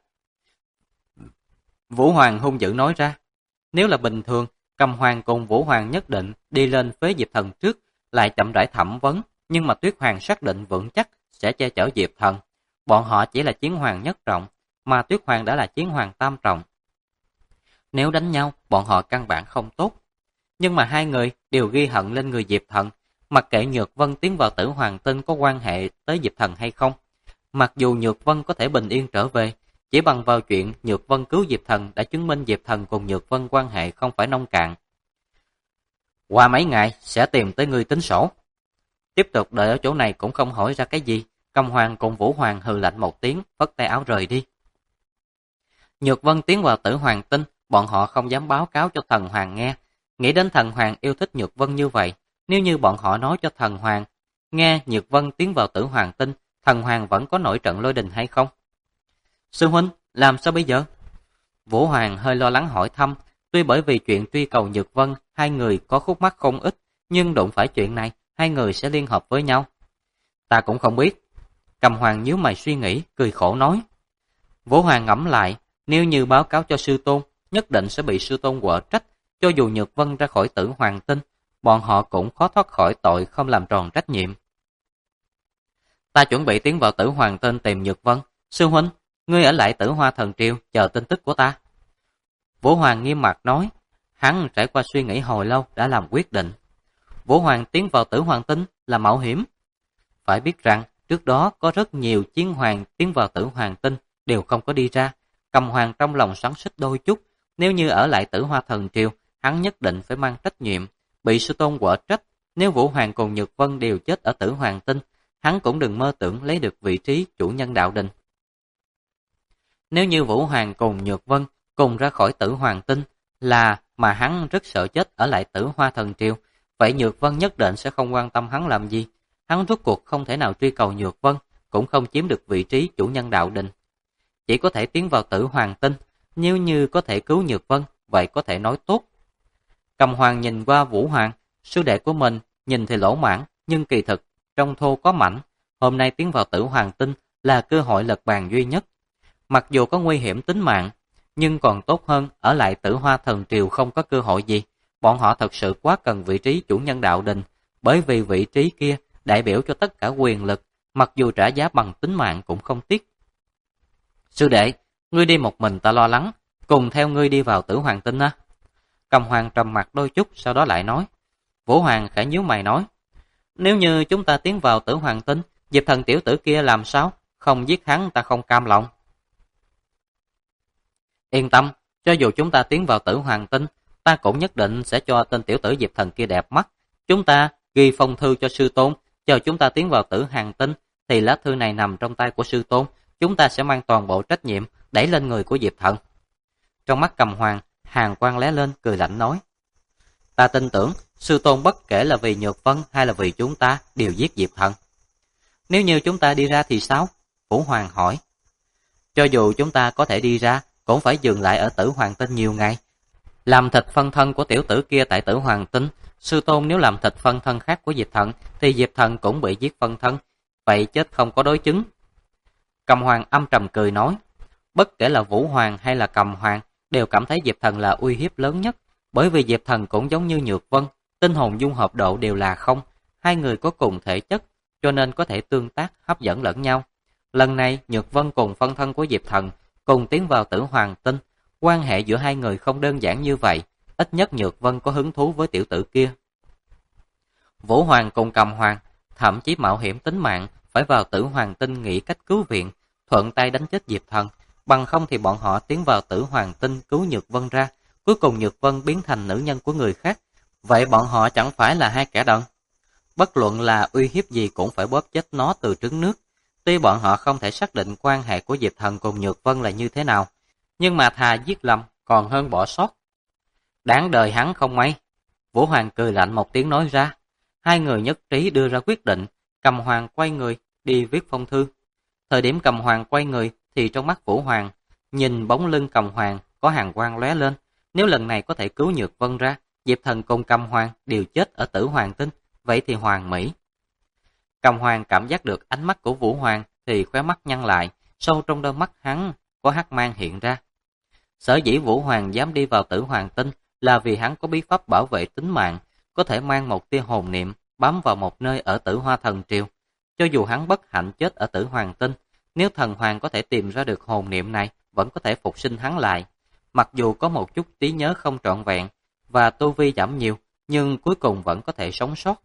Vũ Hoàng hung dữ nói ra. Nếu là bình thường, Cầm Hoàng cùng Vũ Hoàng nhất định đi lên phế Diệp Thần trước, lại chậm rãi thẩm vấn, nhưng mà Tuyết Hoàng xác định vững chắc sẽ che chở Diệp Thần. Bọn họ chỉ là chiến hoàng nhất trọng, mà Tuyết Hoàng đã là chiến hoàng tam trọng. Nếu đánh nhau, bọn họ căn bản không tốt. Nhưng mà hai người đều ghi hận lên người Diệp Thần, mặc kệ Nhược Vân tiến vào Tử Hoàng Tinh có quan hệ tới Diệp Thần hay không. Mặc dù Nhược Vân có thể bình yên trở về, chỉ bằng vào chuyện Nhược Vân cứu Diệp Thần đã chứng minh Diệp Thần cùng Nhược Vân quan hệ không phải nông cạn. Qua mấy ngày sẽ tìm tới ngươi tính sổ. Tiếp tục đợi ở chỗ này cũng không hỏi ra cái gì, Cầm Hoàng cùng Vũ Hoàng hừ lạnh một tiếng, phất tay áo rời đi. Nhược Vân tiến vào Tử Hoàng Tinh, bọn họ không dám báo cáo cho Thần Hoàng nghe. Nghĩ đến Thần Hoàng yêu thích Nhược Vân như vậy, nếu như bọn họ nói cho Thần Hoàng nghe Nhược Vân tiến vào Tử Hoàng Tinh, Thần Hoàng vẫn có nổi trận lôi đình hay không? Sư huynh, làm sao bây giờ? Vũ Hoàng hơi lo lắng hỏi thăm, tuy bởi vì chuyện truy cầu Nhược Vân, hai người có khúc mắc không ít, nhưng đụng phải chuyện này, hai người sẽ liên hợp với nhau. Ta cũng không biết. Cầm Hoàng nhíu mày suy nghĩ, cười khổ nói. Vũ Hoàng ngẫm lại, nếu như báo cáo cho sư tôn, nhất định sẽ bị sư tôn quở trách, cho dù Nhược Vân ra khỏi Tử Hoàng Tinh, bọn họ cũng khó thoát khỏi tội không làm tròn trách nhiệm. Ta chuẩn bị tiến vào Tử Hoàng Tinh tìm Nhược Vân. Sư huynh, ngươi ở lại Tử Hoa Thần Triều chờ tin tức của ta. Vũ Hoàng nghiêm mặt nói, hắn trải qua suy nghĩ hồi lâu đã làm quyết định. Vũ Hoàng tiến vào Tử Hoàng Tinh là mạo hiểm. Phải biết rằng, trước đó có rất nhiều chiến hoàng tiến vào Tử Hoàng Tinh đều không có đi ra. Cầm Hoàng trong lòng xoắn xít đôi chút, nếu như ở lại Tử Hoa Thần Triều, hắn nhất định phải mang trách nhiệm, bị sư tôn quở trách. Nếu Vũ Hoàng cùng Nhược Vân đều chết ở Tử Hoàng Tinh, hắn cũng đừng mơ tưởng lấy được vị trí chủ nhân đạo đình. Nếu như Vũ Hoàng cùng Nhược Vân cùng ra khỏi Tử Hoàng Tinh là mà hắn rất sợ chết ở lại Tử Hoa Thần Triều, vậy Nhược Vân nhất định sẽ không quan tâm hắn làm gì. Hắn rốt cuộc không thể nào truy cầu Nhược Vân, cũng không chiếm được vị trí chủ nhân đạo đình. Chỉ có thể tiến vào Tử Hoàng Tinh, nếu như có thể cứu Nhược Vân, vậy có thể nói tốt. Cầm Hoàng nhìn qua Vũ Hoàng, sư đệ của mình, nhìn thì lỗ mãn, nhưng kỳ thực, trong thô có mảnh. Hôm nay tiến vào Tử Hoàng Tinh là cơ hội lật bàn duy nhất. Mặc dù có nguy hiểm tính mạng, nhưng còn tốt hơn ở lại Tử Hoa Thần Triều không có cơ hội gì. Bọn họ thật sự quá cần vị trí chủ nhân đạo đình, bởi vì vị trí kia đại biểu cho tất cả quyền lực, mặc dù trả giá bằng tính mạng cũng không tiếc. Sư đệ, ngươi đi một mình ta lo lắng, cùng theo ngươi đi vào Tử Hoàng Tinh á. Cầm Hoàng trầm mặt đôi chút, sau đó lại nói. Vũ Hoàng khẽ nhíu mày nói, nếu như chúng ta tiến vào Tử Hoàng Tinh, Diệp Thần tiểu tử kia làm sao? Không giết hắn ta không cam lòng. Yên tâm, cho dù chúng ta tiến vào Tử Hoàng Tinh, ta cũng nhất định sẽ cho tên tiểu tử Diệp Thần kia đẹp mắt. Chúng ta ghi phong thư cho sư tôn, chờ chúng ta tiến vào Tử Hoàng Tinh, thì lá thư này nằm trong tay của sư tôn, chúng ta sẽ mang toàn bộ trách nhiệm đẩy lên người của Diệp Thần. Trong mắt Cầm Hoàng, hàn quang lóe lên, cười lạnh nói, ta tin tưởng sư tôn bất kể là vì Nhược Vân hay là vì chúng ta đều giết Diệp Thần. Nếu như chúng ta đi ra thì sao? Vũ Hoàng hỏi. Cho dù chúng ta có thể đi ra, cũng phải dừng lại ở Tử Hoàng Tinh nhiều ngày. Làm thịt phân thân của tiểu tử kia tại Tử Hoàng Tinh, sư tôn nếu làm thịt phân thân khác của Diệp Thần, thì Diệp Thần cũng bị giết phân thân, vậy chết không có đối chứng. Cầm Hoàng âm trầm cười nói, bất kể là Vũ Hoàng hay là Cầm Hoàng, đều cảm thấy Diệp Thần là uy hiếp lớn nhất, bởi vì Diệp Thần cũng giống như Nhược Vân, tinh hồn dung hợp độ đều là không, hai người có cùng thể chất, cho nên có thể tương tác hấp dẫn lẫn nhau. Lần này Nhược Vân cùng phân thân của Diệp Thần cùng tiến vào Tử Hoàng Tinh. Quan hệ giữa hai người không đơn giản như vậy, ít nhất Nhược Vân có hứng thú với tiểu tử kia. Vũ Hoàng cùng Cầm Hoàng thậm chí mạo hiểm tính mạng phải vào Tử Hoàng Tinh nghĩ cách cứu viện, thuận tay đánh chết Diệp Thần, bằng không thì bọn họ tiến vào Tử Hoàng Tinh cứu Nhược Vân ra, cuối cùng Nhược Vân biến thành nữ nhân của người khác. Vậy bọn họ chẳng phải là hai kẻ đần? Bất luận là uy hiếp gì cũng phải bóp chết nó từ trứng nước. Tuy bọn họ không thể xác định quan hệ của Diệp Thần cùng Nhược Vân là như thế nào, nhưng mà thà giết lầm còn hơn bỏ sót. Đáng đời hắn không may. Vũ Hoàng cười lạnh một tiếng nói ra. Hai người nhất trí đưa ra quyết định. Cầm Hoàng quay người đi viết phong thư. Thời điểm Cầm Hoàng quay người thì trong mắt Vũ Hoàng nhìn bóng lưng Cầm Hoàng có hàn quang lóe lên. Nếu lần này có thể cứu Nhược Vân ra, Diệp Thần cùng Cầm Hoàng đều chết ở Tử Hoàng Tinh, vậy thì hoàn mỹ. Cầm Hoàng cảm giác được ánh mắt của Vũ Hoàng thì khóe mắt nhăn lại, sâu trong đôi mắt hắn có hắc mang hiện ra. Sở dĩ Vũ Hoàng dám đi vào Tử Hoàng Tinh là vì hắn có bí pháp bảo vệ tính mạng, có thể mang một tia hồn niệm bám vào một nơi ở Tử Hoa Thần Triều. Cho dù hắn bất hạnh chết ở Tử Hoàng Tinh, nếu Thần Hoàng có thể tìm ra được hồn niệm này, vẫn có thể phục sinh hắn lại. Mặc dù có một chút trí nhớ không trọn vẹn và tu vi giảm nhiều, nhưng cuối cùng vẫn có thể sống sót.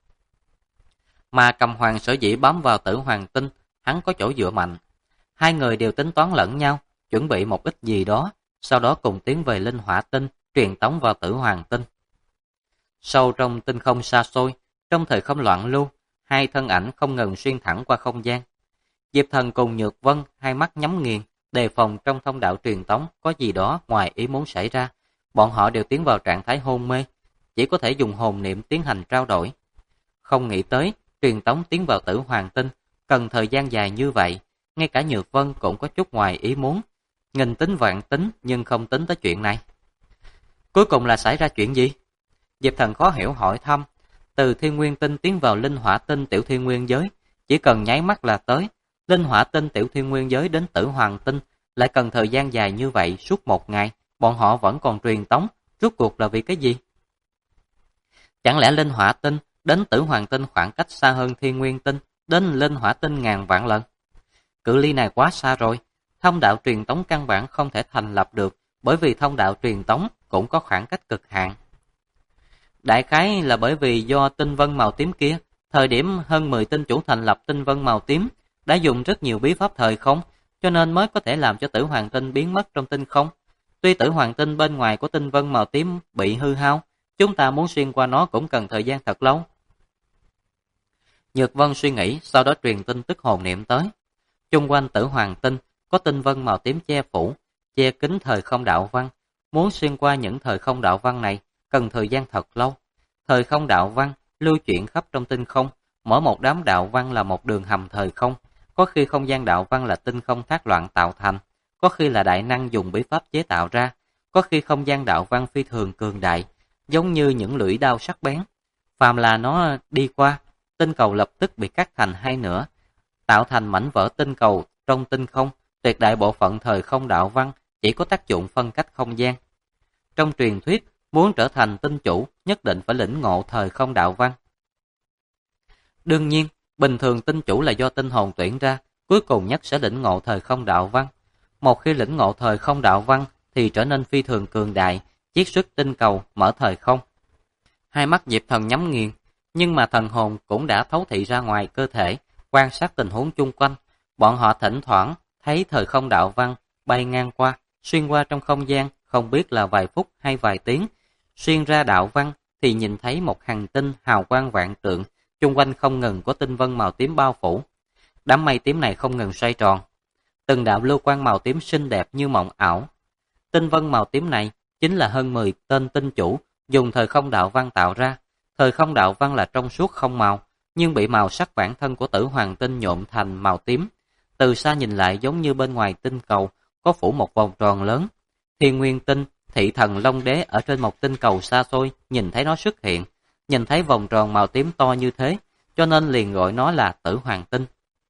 Mà Cầm Hoàng sở dĩ bám vào Tử Hoàng Tinh, hắn có chỗ dựa mạnh. Hai người đều tính toán lẫn nhau, chuẩn bị một ít gì đó, sau đó cùng tiến về Linh Hỏa Tinh, truyền tống vào Tử Hoàng Tinh. Sâu trong tinh không xa xôi, trong thời không loạn lưu, hai thân ảnh không ngừng xuyên thẳng qua không gian. Diệp Thần cùng Nhược Vân hai mắt nhắm nghiền, đề phòng trong thông đạo truyền tống có gì đó ngoài ý muốn xảy ra. Bọn họ đều tiến vào trạng thái hôn mê, chỉ có thể dùng hồn niệm tiến hành trao đổi. Không nghĩ tới, truyền tống tiến vào Tử Hoàng Tinh, cần thời gian dài như vậy, ngay cả Nhược Vân cũng có chút ngoài ý muốn. Nghìn tính vạn tính nhưng không tính tới chuyện này. Cuối cùng là xảy ra chuyện gì? Diệp Thần khó hiểu hỏi thăm. Từ Thiên Nguyên Tinh tiến vào Linh Hỏa Tinh Tiểu Thiên Nguyên Giới, chỉ cần nháy mắt là tới. Linh Hỏa Tinh Tiểu Thiên Nguyên Giới đến Tử Hoàng Tinh lại cần thời gian dài như vậy, suốt một ngày, bọn họ vẫn còn truyền tống, rốt cuộc là vì cái gì? Chẳng lẽ Linh Hỏa Tinh đến Tử Hoàng Tinh khoảng cách xa hơn Thiên Nguyên Tinh, đến Linh Hỏa Tinh ngàn vạn lần? Cự ly này quá xa rồi, thông đạo truyền tống căn bản không thể thành lập được, bởi vì thông đạo truyền tống cũng có khoảng cách cực hạn. Đại khái là bởi vì do tinh vân màu tím kia, thời điểm hơn 10 tinh chủ thành lập tinh vân màu tím, đã dùng rất nhiều bí pháp thời không, cho nên mới có thể làm cho Tử Hoàng Tinh biến mất trong tinh không. Tuy Tử Hoàng Tinh bên ngoài của tinh vân màu tím bị hư hao, chúng ta muốn xuyên qua nó cũng cần thời gian thật lâu. Nhược Vân suy nghĩ, sau đó truyền tin tức hồn niệm tới. Chung quanh Tử Hoàng Tinh có tinh vân màu tím che phủ, che kín thời không đạo văn. Muốn xuyên qua những thời không đạo văn này, cần thời gian thật lâu. Thời không đạo văn lưu chuyển khắp trong tinh không, mỗi một đám đạo văn là một đường hầm thời không. Có khi không gian đạo văn là tinh không thác loạn tạo thành, có khi là đại năng dùng bí pháp chế tạo ra, có khi không gian đạo văn phi thường cường đại, giống như những lưỡi đao sắc bén. Phàm là nó đi qua, tinh cầu lập tức bị cắt thành hai nửa, tạo thành mảnh vỡ tinh cầu trong tinh không. Tuyệt đại bộ phận thời không đạo văn chỉ có tác dụng phân cách không gian. Trong truyền thuyết, muốn trở thành tinh chủ, nhất định phải lĩnh ngộ thời không đạo văn. Đương nhiên, bình thường tinh chủ là do tinh hồn tuyển ra, cuối cùng nhất sẽ lĩnh ngộ thời không đạo văn. Một khi lĩnh ngộ thời không đạo văn thì trở nên phi thường cường đại, chiết xuất tinh cầu, mở thời không. Hai mắt Diệp Thần nhắm nghiền, nhưng mà thần hồn cũng đã thấu thị ra ngoài cơ thể, quan sát tình huống chung quanh. Bọn họ thỉnh thoảng thấy thời không đạo văn bay ngang qua, xuyên qua trong không gian, không biết là vài phút hay vài tiếng. Xuyên ra đạo văn thì nhìn thấy một hành tinh hào quang vạn trượng, chung quanh không ngừng có tinh vân màu tím bao phủ. Đám mây tím này không ngừng xoay tròn. Từng đạo lưu quang màu tím xinh đẹp như mộng ảo. Tinh vân màu tím này chính là hơn 10 tên tinh chủ dùng thời không đạo văn tạo ra. Thời không đạo văn là trong suốt không màu, nhưng bị màu sắc bản thân của Tử Hoàng Tinh nhuộm thành màu tím. Từ xa nhìn lại giống như bên ngoài tinh cầu có phủ một vòng tròn lớn. Thiên Nguyên Tinh, Thị Thần Long Đế ở trên một tinh cầu xa xôi nhìn thấy nó xuất hiện, nhìn thấy vòng tròn màu tím to như thế, cho nên liền gọi nó là Tử Hoàng Tinh.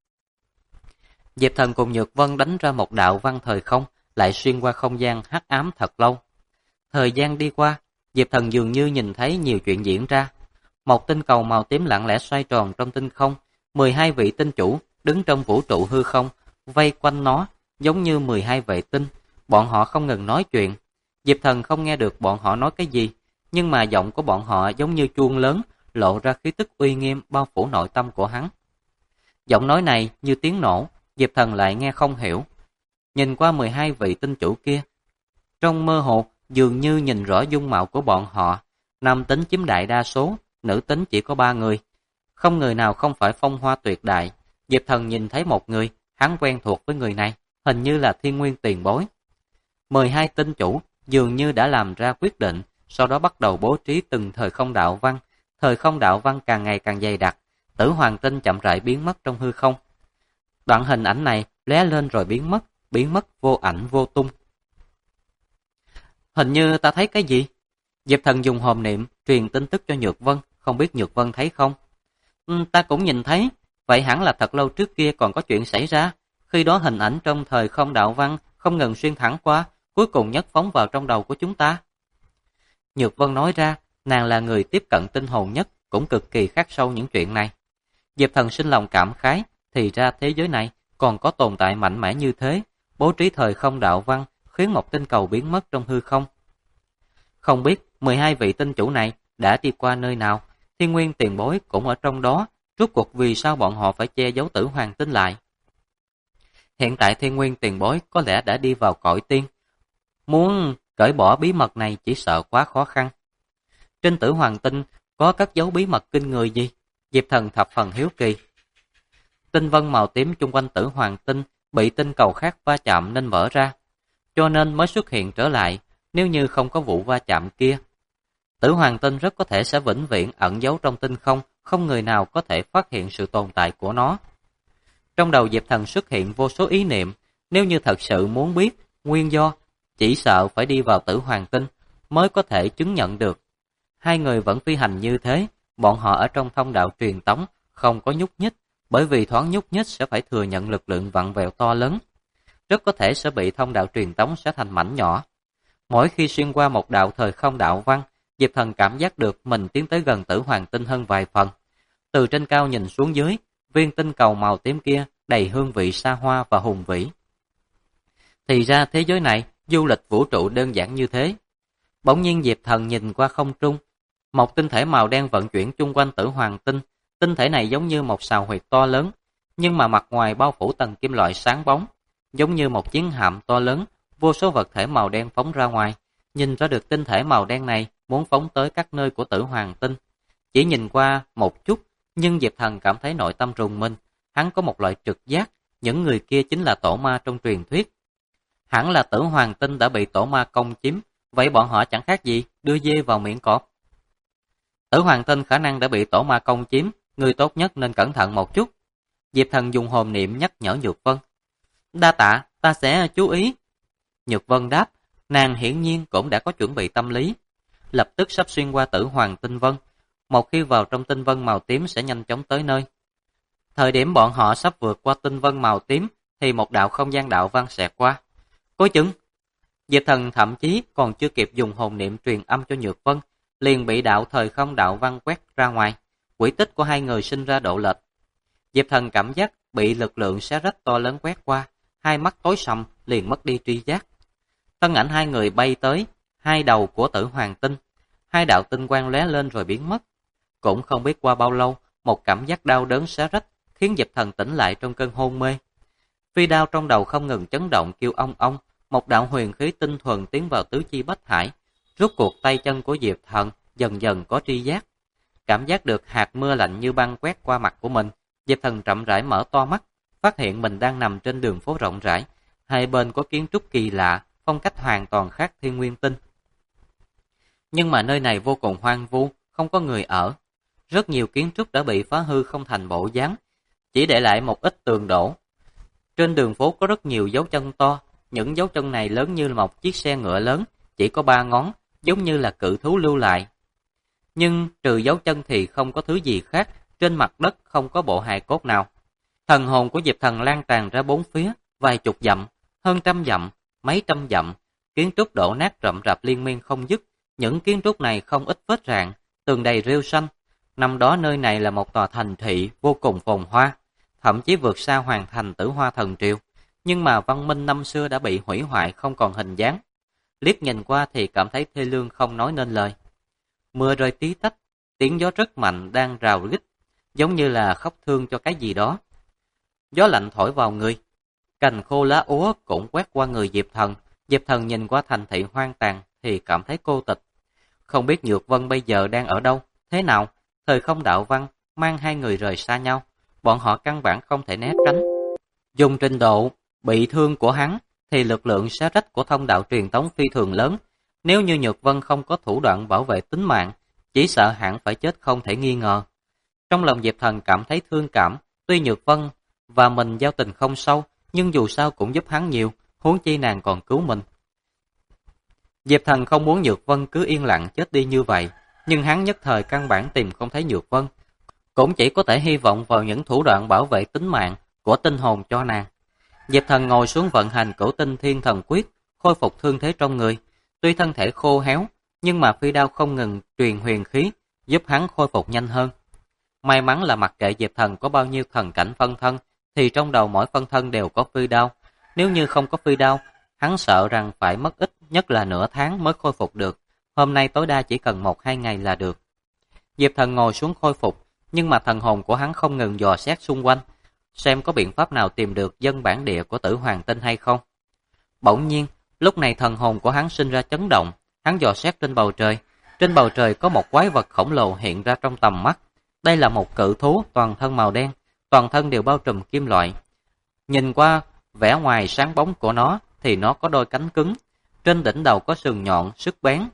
Diệp Thần cùng Nhược Vân đánh ra một đạo văn thời không, lại xuyên qua không gian hắc ám thật lâu. Thời gian đi qua, Diệp Thần dường như nhìn thấy nhiều chuyện diễn ra. Một tinh cầu màu tím lặng lẽ xoay tròn trong tinh không, 12 vị tinh chủ đứng trong vũ trụ hư không, vây quanh nó, giống như 12 vệ tinh. Bọn họ không ngừng nói chuyện. Diệp Thần không nghe được bọn họ nói cái gì, nhưng mà giọng của bọn họ giống như chuông lớn, lộ ra khí tức uy nghiêm bao phủ nội tâm của hắn. Giọng nói này như tiếng nổ, Diệp Thần lại nghe không hiểu. Nhìn qua 12 vị tinh chủ kia, trong mơ hồ dường như nhìn rõ dung mạo của bọn họ. Nam tính chiếm đại đa số, nữ tính chỉ có 3 người. Không người nào không phải phong hoa tuyệt đại. Diệp Thần nhìn thấy một người, hắn quen thuộc với người này, hình như là Thiên Nguyên Tiền Bối. 12 tinh chủ dường như đã làm ra quyết định, sau đó bắt đầu bố trí từng thời không đạo văn. Thời không đạo văn càng ngày càng dày đặc, Tử Hoàng Tinh chậm rãi biến mất trong hư không. Đoạn hình ảnh này lóe lên rồi biến mất vô ảnh vô tung. Hình như ta thấy cái gì? Diệp Thần dùng hồn niệm truyền tin tức cho Nhược Vân, không biết Nhược Vân thấy không? Ta cũng nhìn thấy, vậy hẳn là thật lâu trước kia còn có chuyện xảy ra. Khi đó hình ảnh trong thời không đạo văn không ngừng xuyên thẳng qua, cuối cùng nhất phóng vào trong đầu của chúng ta. Nhược Vân nói ra, nàng là người tiếp cận tinh hồn nhất, cũng cực kỳ khắc sâu những chuyện này. Diệp Thần sinh lòng cảm khái, thì ra thế giới này còn có tồn tại mạnh mẽ như thế, bố trí thời không đạo văn, khiến một tinh cầu biến mất trong hư không. Không biết 12 vị tinh chủ này đã đi qua nơi nào, Thiên Nguyên Tiền Bối cũng ở trong đó, rốt cuộc vì sao bọn họ phải che giấu Tử Hoàng Tinh lại. Hiện tại Thiên Nguyên Tiền Bối có lẽ đã đi vào cõi tiên, muốn cởi bỏ bí mật này chỉ sợ quá khó khăn. Trên Tử Hoàng Tinh có cất giấu bí mật kinh người gì? Diệp Thần thập phần hiếu kỳ. Tinh vân màu tím chung quanh Tử Hoàng Tinh bị tinh cầu khác va chạm nên vỡ ra, cho nên mới xuất hiện trở lại. Nếu như không có vụ va chạm kia, Tử Hoàng Tinh rất có thể sẽ vĩnh viễn ẩn giấu trong tinh không, không người nào có thể phát hiện sự tồn tại của nó. Trong đầu Diệp Thần xuất hiện vô số ý niệm, nếu như thật sự muốn biết nguyên do, chỉ sợ phải đi vào Tử Hoàng Tinh mới có thể chứng nhận được. Hai người vẫn phi hành như thế, bọn họ ở trong thông đạo truyền tống không có nhúc nhích, bởi vì thoáng nhúc nhích sẽ phải thừa nhận lực lượng vặn vẹo to lớn, rất có thể sẽ bị thông đạo truyền tống xé thành mảnh nhỏ. Mỗi khi xuyên qua một đạo thời không đạo văn, Diệp Thần cảm giác được mình tiến tới gần Tử Hoàng Tinh hơn vài phần. Từ trên cao nhìn xuống dưới, viên tinh cầu màu tím kia đầy hương vị xa hoa và hùng vĩ. Thì ra thế giới này, du lịch vũ trụ đơn giản như thế. Bỗng nhiên Diệp Thần nhìn qua không trung, một tinh thể màu đen vận chuyển chung quanh Tử Hoàng Tinh. Tinh thể này giống như một sào huyệt to lớn, nhưng mà mặt ngoài bao phủ tầng kim loại sáng bóng, giống như một chiến hạm to lớn, vô số vật thể màu đen phóng ra ngoài. Nhìn ra được tinh thể màu đen này muốn phóng tới các nơi của Tử Hoàng Tinh. Chỉ nhìn qua một chút, nhưng Diệp Thần cảm thấy nội tâm rùng mình. Hắn có một loại trực giác, những người kia chính là tổ ma trong truyền thuyết. Hẳn là Tử Hoàng Tinh đã bị tổ ma công chiếm, vậy bọn họ chẳng khác gì đưa dê vào miệng cọp. Tử Hoàng Tinh khả năng đã bị tổ ma công chiếm, người tốt nhất nên cẩn thận một chút. Diệp Thần dùng hồn niệm nhắc nhở Nhược Vân. Đa tạ, ta sẽ chú ý. Nhược Vân đáp, nàng hiển nhiên cũng đã có chuẩn bị tâm lý. Lập tức sắp xuyên qua Tử Hoàng Tinh Vân. Một khi vào trong tinh vân màu tím sẽ nhanh chóng tới nơi. Thời điểm bọn họ sắp vượt qua tinh vân màu tím thì một đạo không gian đạo văn xẹt qua. Cố chừng! Diệp Thần thậm chí còn chưa kịp dùng hồn niệm truyền âm cho Nhược Vân, liền bị đạo thời không đạo văn quét ra ngoài. Quỹ tích của hai người sinh ra độ lệch. Diệp Thần cảm giác bị lực lượng xé rách to lớn quét qua, hai mắt tối sầm liền mất đi tri giác. Thân ảnh hai người bay tới hai đầu của Tử Hoàng Tinh, hai đạo tinh quang lóe lên rồi biến mất. Cũng không biết qua bao lâu, một cảm giác đau đớn xé rách khiến Diệp Thần tỉnh lại trong cơn hôn mê. Phi đao trong đầu không ngừng chấn động kêu ong ong, một đạo huyền khí tinh thuần tiến vào tứ chi bách hải. Rốt cuộc tay chân của Diệp Thần dần dần có tri giác. Cảm giác được hạt mưa lạnh như băng quét qua mặt của mình, Diệp Thần chậm rãi mở to mắt, phát hiện mình đang nằm trên đường phố rộng rãi. Hai bên có kiến trúc kỳ lạ, phong cách hoàn toàn khác Thiên Nguyên Tinh. Nhưng mà nơi này vô cùng hoang vu, không có người ở. Rất nhiều kiến trúc đã bị phá hư không thành bộ dáng, chỉ để lại một ít tường đổ. Trên đường phố có rất nhiều dấu chân to, những dấu chân này lớn như một chiếc xe ngựa lớn, chỉ có 3 ngón, giống như là cự thú lưu lại. Nhưng trừ dấu chân thì không có thứ gì khác, trên mặt đất không có bộ hài cốt nào. Thần hồn của Diệp Thần lan tràn ra bốn phía, vài chục dặm, hơn trăm dặm, mấy trăm dặm, kiến trúc đổ nát rậm rạp liên miên không dứt. Những kiến trúc này không ít vết rạn, tường đầy rêu xanh. Năm đó nơi này là một tòa thành thị vô cùng phồn hoa, thậm chí vượt xa hoàng thành Tử Hoa Thần Triều. nhưng mà văn minh năm xưa đã bị hủy hoại không còn hình dáng. Liếc nhìn qua thì cảm thấy thê lương không nói nên lời. Mưa rơi tí tách, tiếng gió rất mạnh đang rào rít, giống như là khóc thương cho cái gì đó. Gió lạnh thổi vào người, cành khô lá úa cũng quét qua người Diệp Thần. Diệp Thần nhìn qua thành thị hoang tàn thì cảm thấy cô tịch. Không biết Nhược Vân bây giờ đang ở đâu, thế nào? Thời không đạo văn mang hai người rời xa nhau, bọn họ căn bản không thể né tránh. Dùng trình độ bị thương của hắn thì lực lượng xé rách của thông đạo truyền tống phi thường lớn. Nếu như Nhược Vân không có thủ đoạn bảo vệ tính mạng, chỉ sợ hẳn phải chết không thể nghi ngờ. Trong lòng Diệp Thần cảm thấy thương cảm, tuy Nhược Vân và mình giao tình không sâu, nhưng dù sao cũng giúp hắn nhiều, huống chi nàng còn cứu mình. Diệp Thần không muốn Nhược Vân cứ yên lặng chết đi như vậy, nhưng hắn nhất thời căn bản tìm không thấy Nhược Vân, cũng chỉ có thể hy vọng vào những thủ đoạn bảo vệ tính mạng của tinh hồn cho nàng. Diệp Thần ngồi xuống vận hành Cửu Tinh Thiên Thần Quyết, khôi phục thương thế trong người. Tuy thân thể khô héo, nhưng mà phi đao không ngừng truyền huyền khí, giúp hắn khôi phục nhanh hơn. May mắn là mặc kệ Diệp Thần có bao nhiêu thần cảnh phân thân, thì trong đầu mỗi phân thân đều có phi đao. Nếu như không có phi đao, hắn sợ rằng phải mất ít nhất là nửa tháng mới khôi phục được. Hôm nay tối đa chỉ cần 1-2 ngày là được. Diệp Thần ngồi xuống khôi phục, nhưng mà thần hồn của hắn không ngừng dò xét xung quanh, xem có biện pháp nào tìm được dân bản địa của Tử Hoàng Tinh hay không. Bỗng nhiên, lúc này thần hồn của hắn sinh ra chấn động, hắn dò xét trên bầu trời. Trên bầu trời có một quái vật khổng lồ hiện ra trong tầm mắt. Đây là một cự thú toàn thân màu đen, toàn thân đều bao trùm kim loại. Nhìn qua vẻ ngoài sáng bóng của nó thì nó có đôi cánh cứng, trên đỉnh đầu có sừng nhọn, sức bén.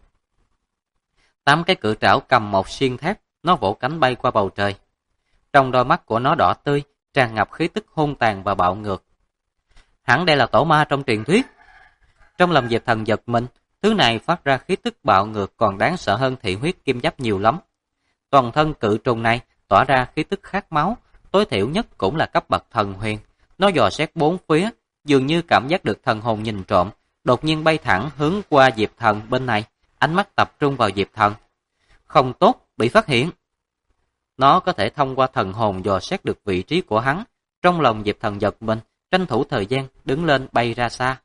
8 cái cự trảo cầm một xiên thép, nó vỗ cánh bay qua bầu trời. Trong đôi mắt của nó đỏ tươi, tràn ngập khí tức hung tàn và bạo ngược. Hẳn đây là tổ ma trong truyền thuyết. Trong lòng Diệp Thần giật mình, thứ này phát ra khí tức bạo ngược còn đáng sợ hơn thị huyết kim giáp nhiều lắm. Toàn thân cự trùng này tỏa ra khí tức khát máu, tối thiểu nhất cũng là cấp bậc thần huyền. Nó dò xét bốn phía, dường như cảm giác được thần hồn nhìn trộm, đột nhiên bay thẳng hướng qua Diệp Thần bên này, ánh mắt tập trung vào Diệp Thần. Không tốt, bị phát hiện. Nó có thể thông qua thần hồn dò xét được vị trí của hắn. Trong lòng Diệp Thần giật mình, tranh thủ thời gian đứng lên bay ra xa.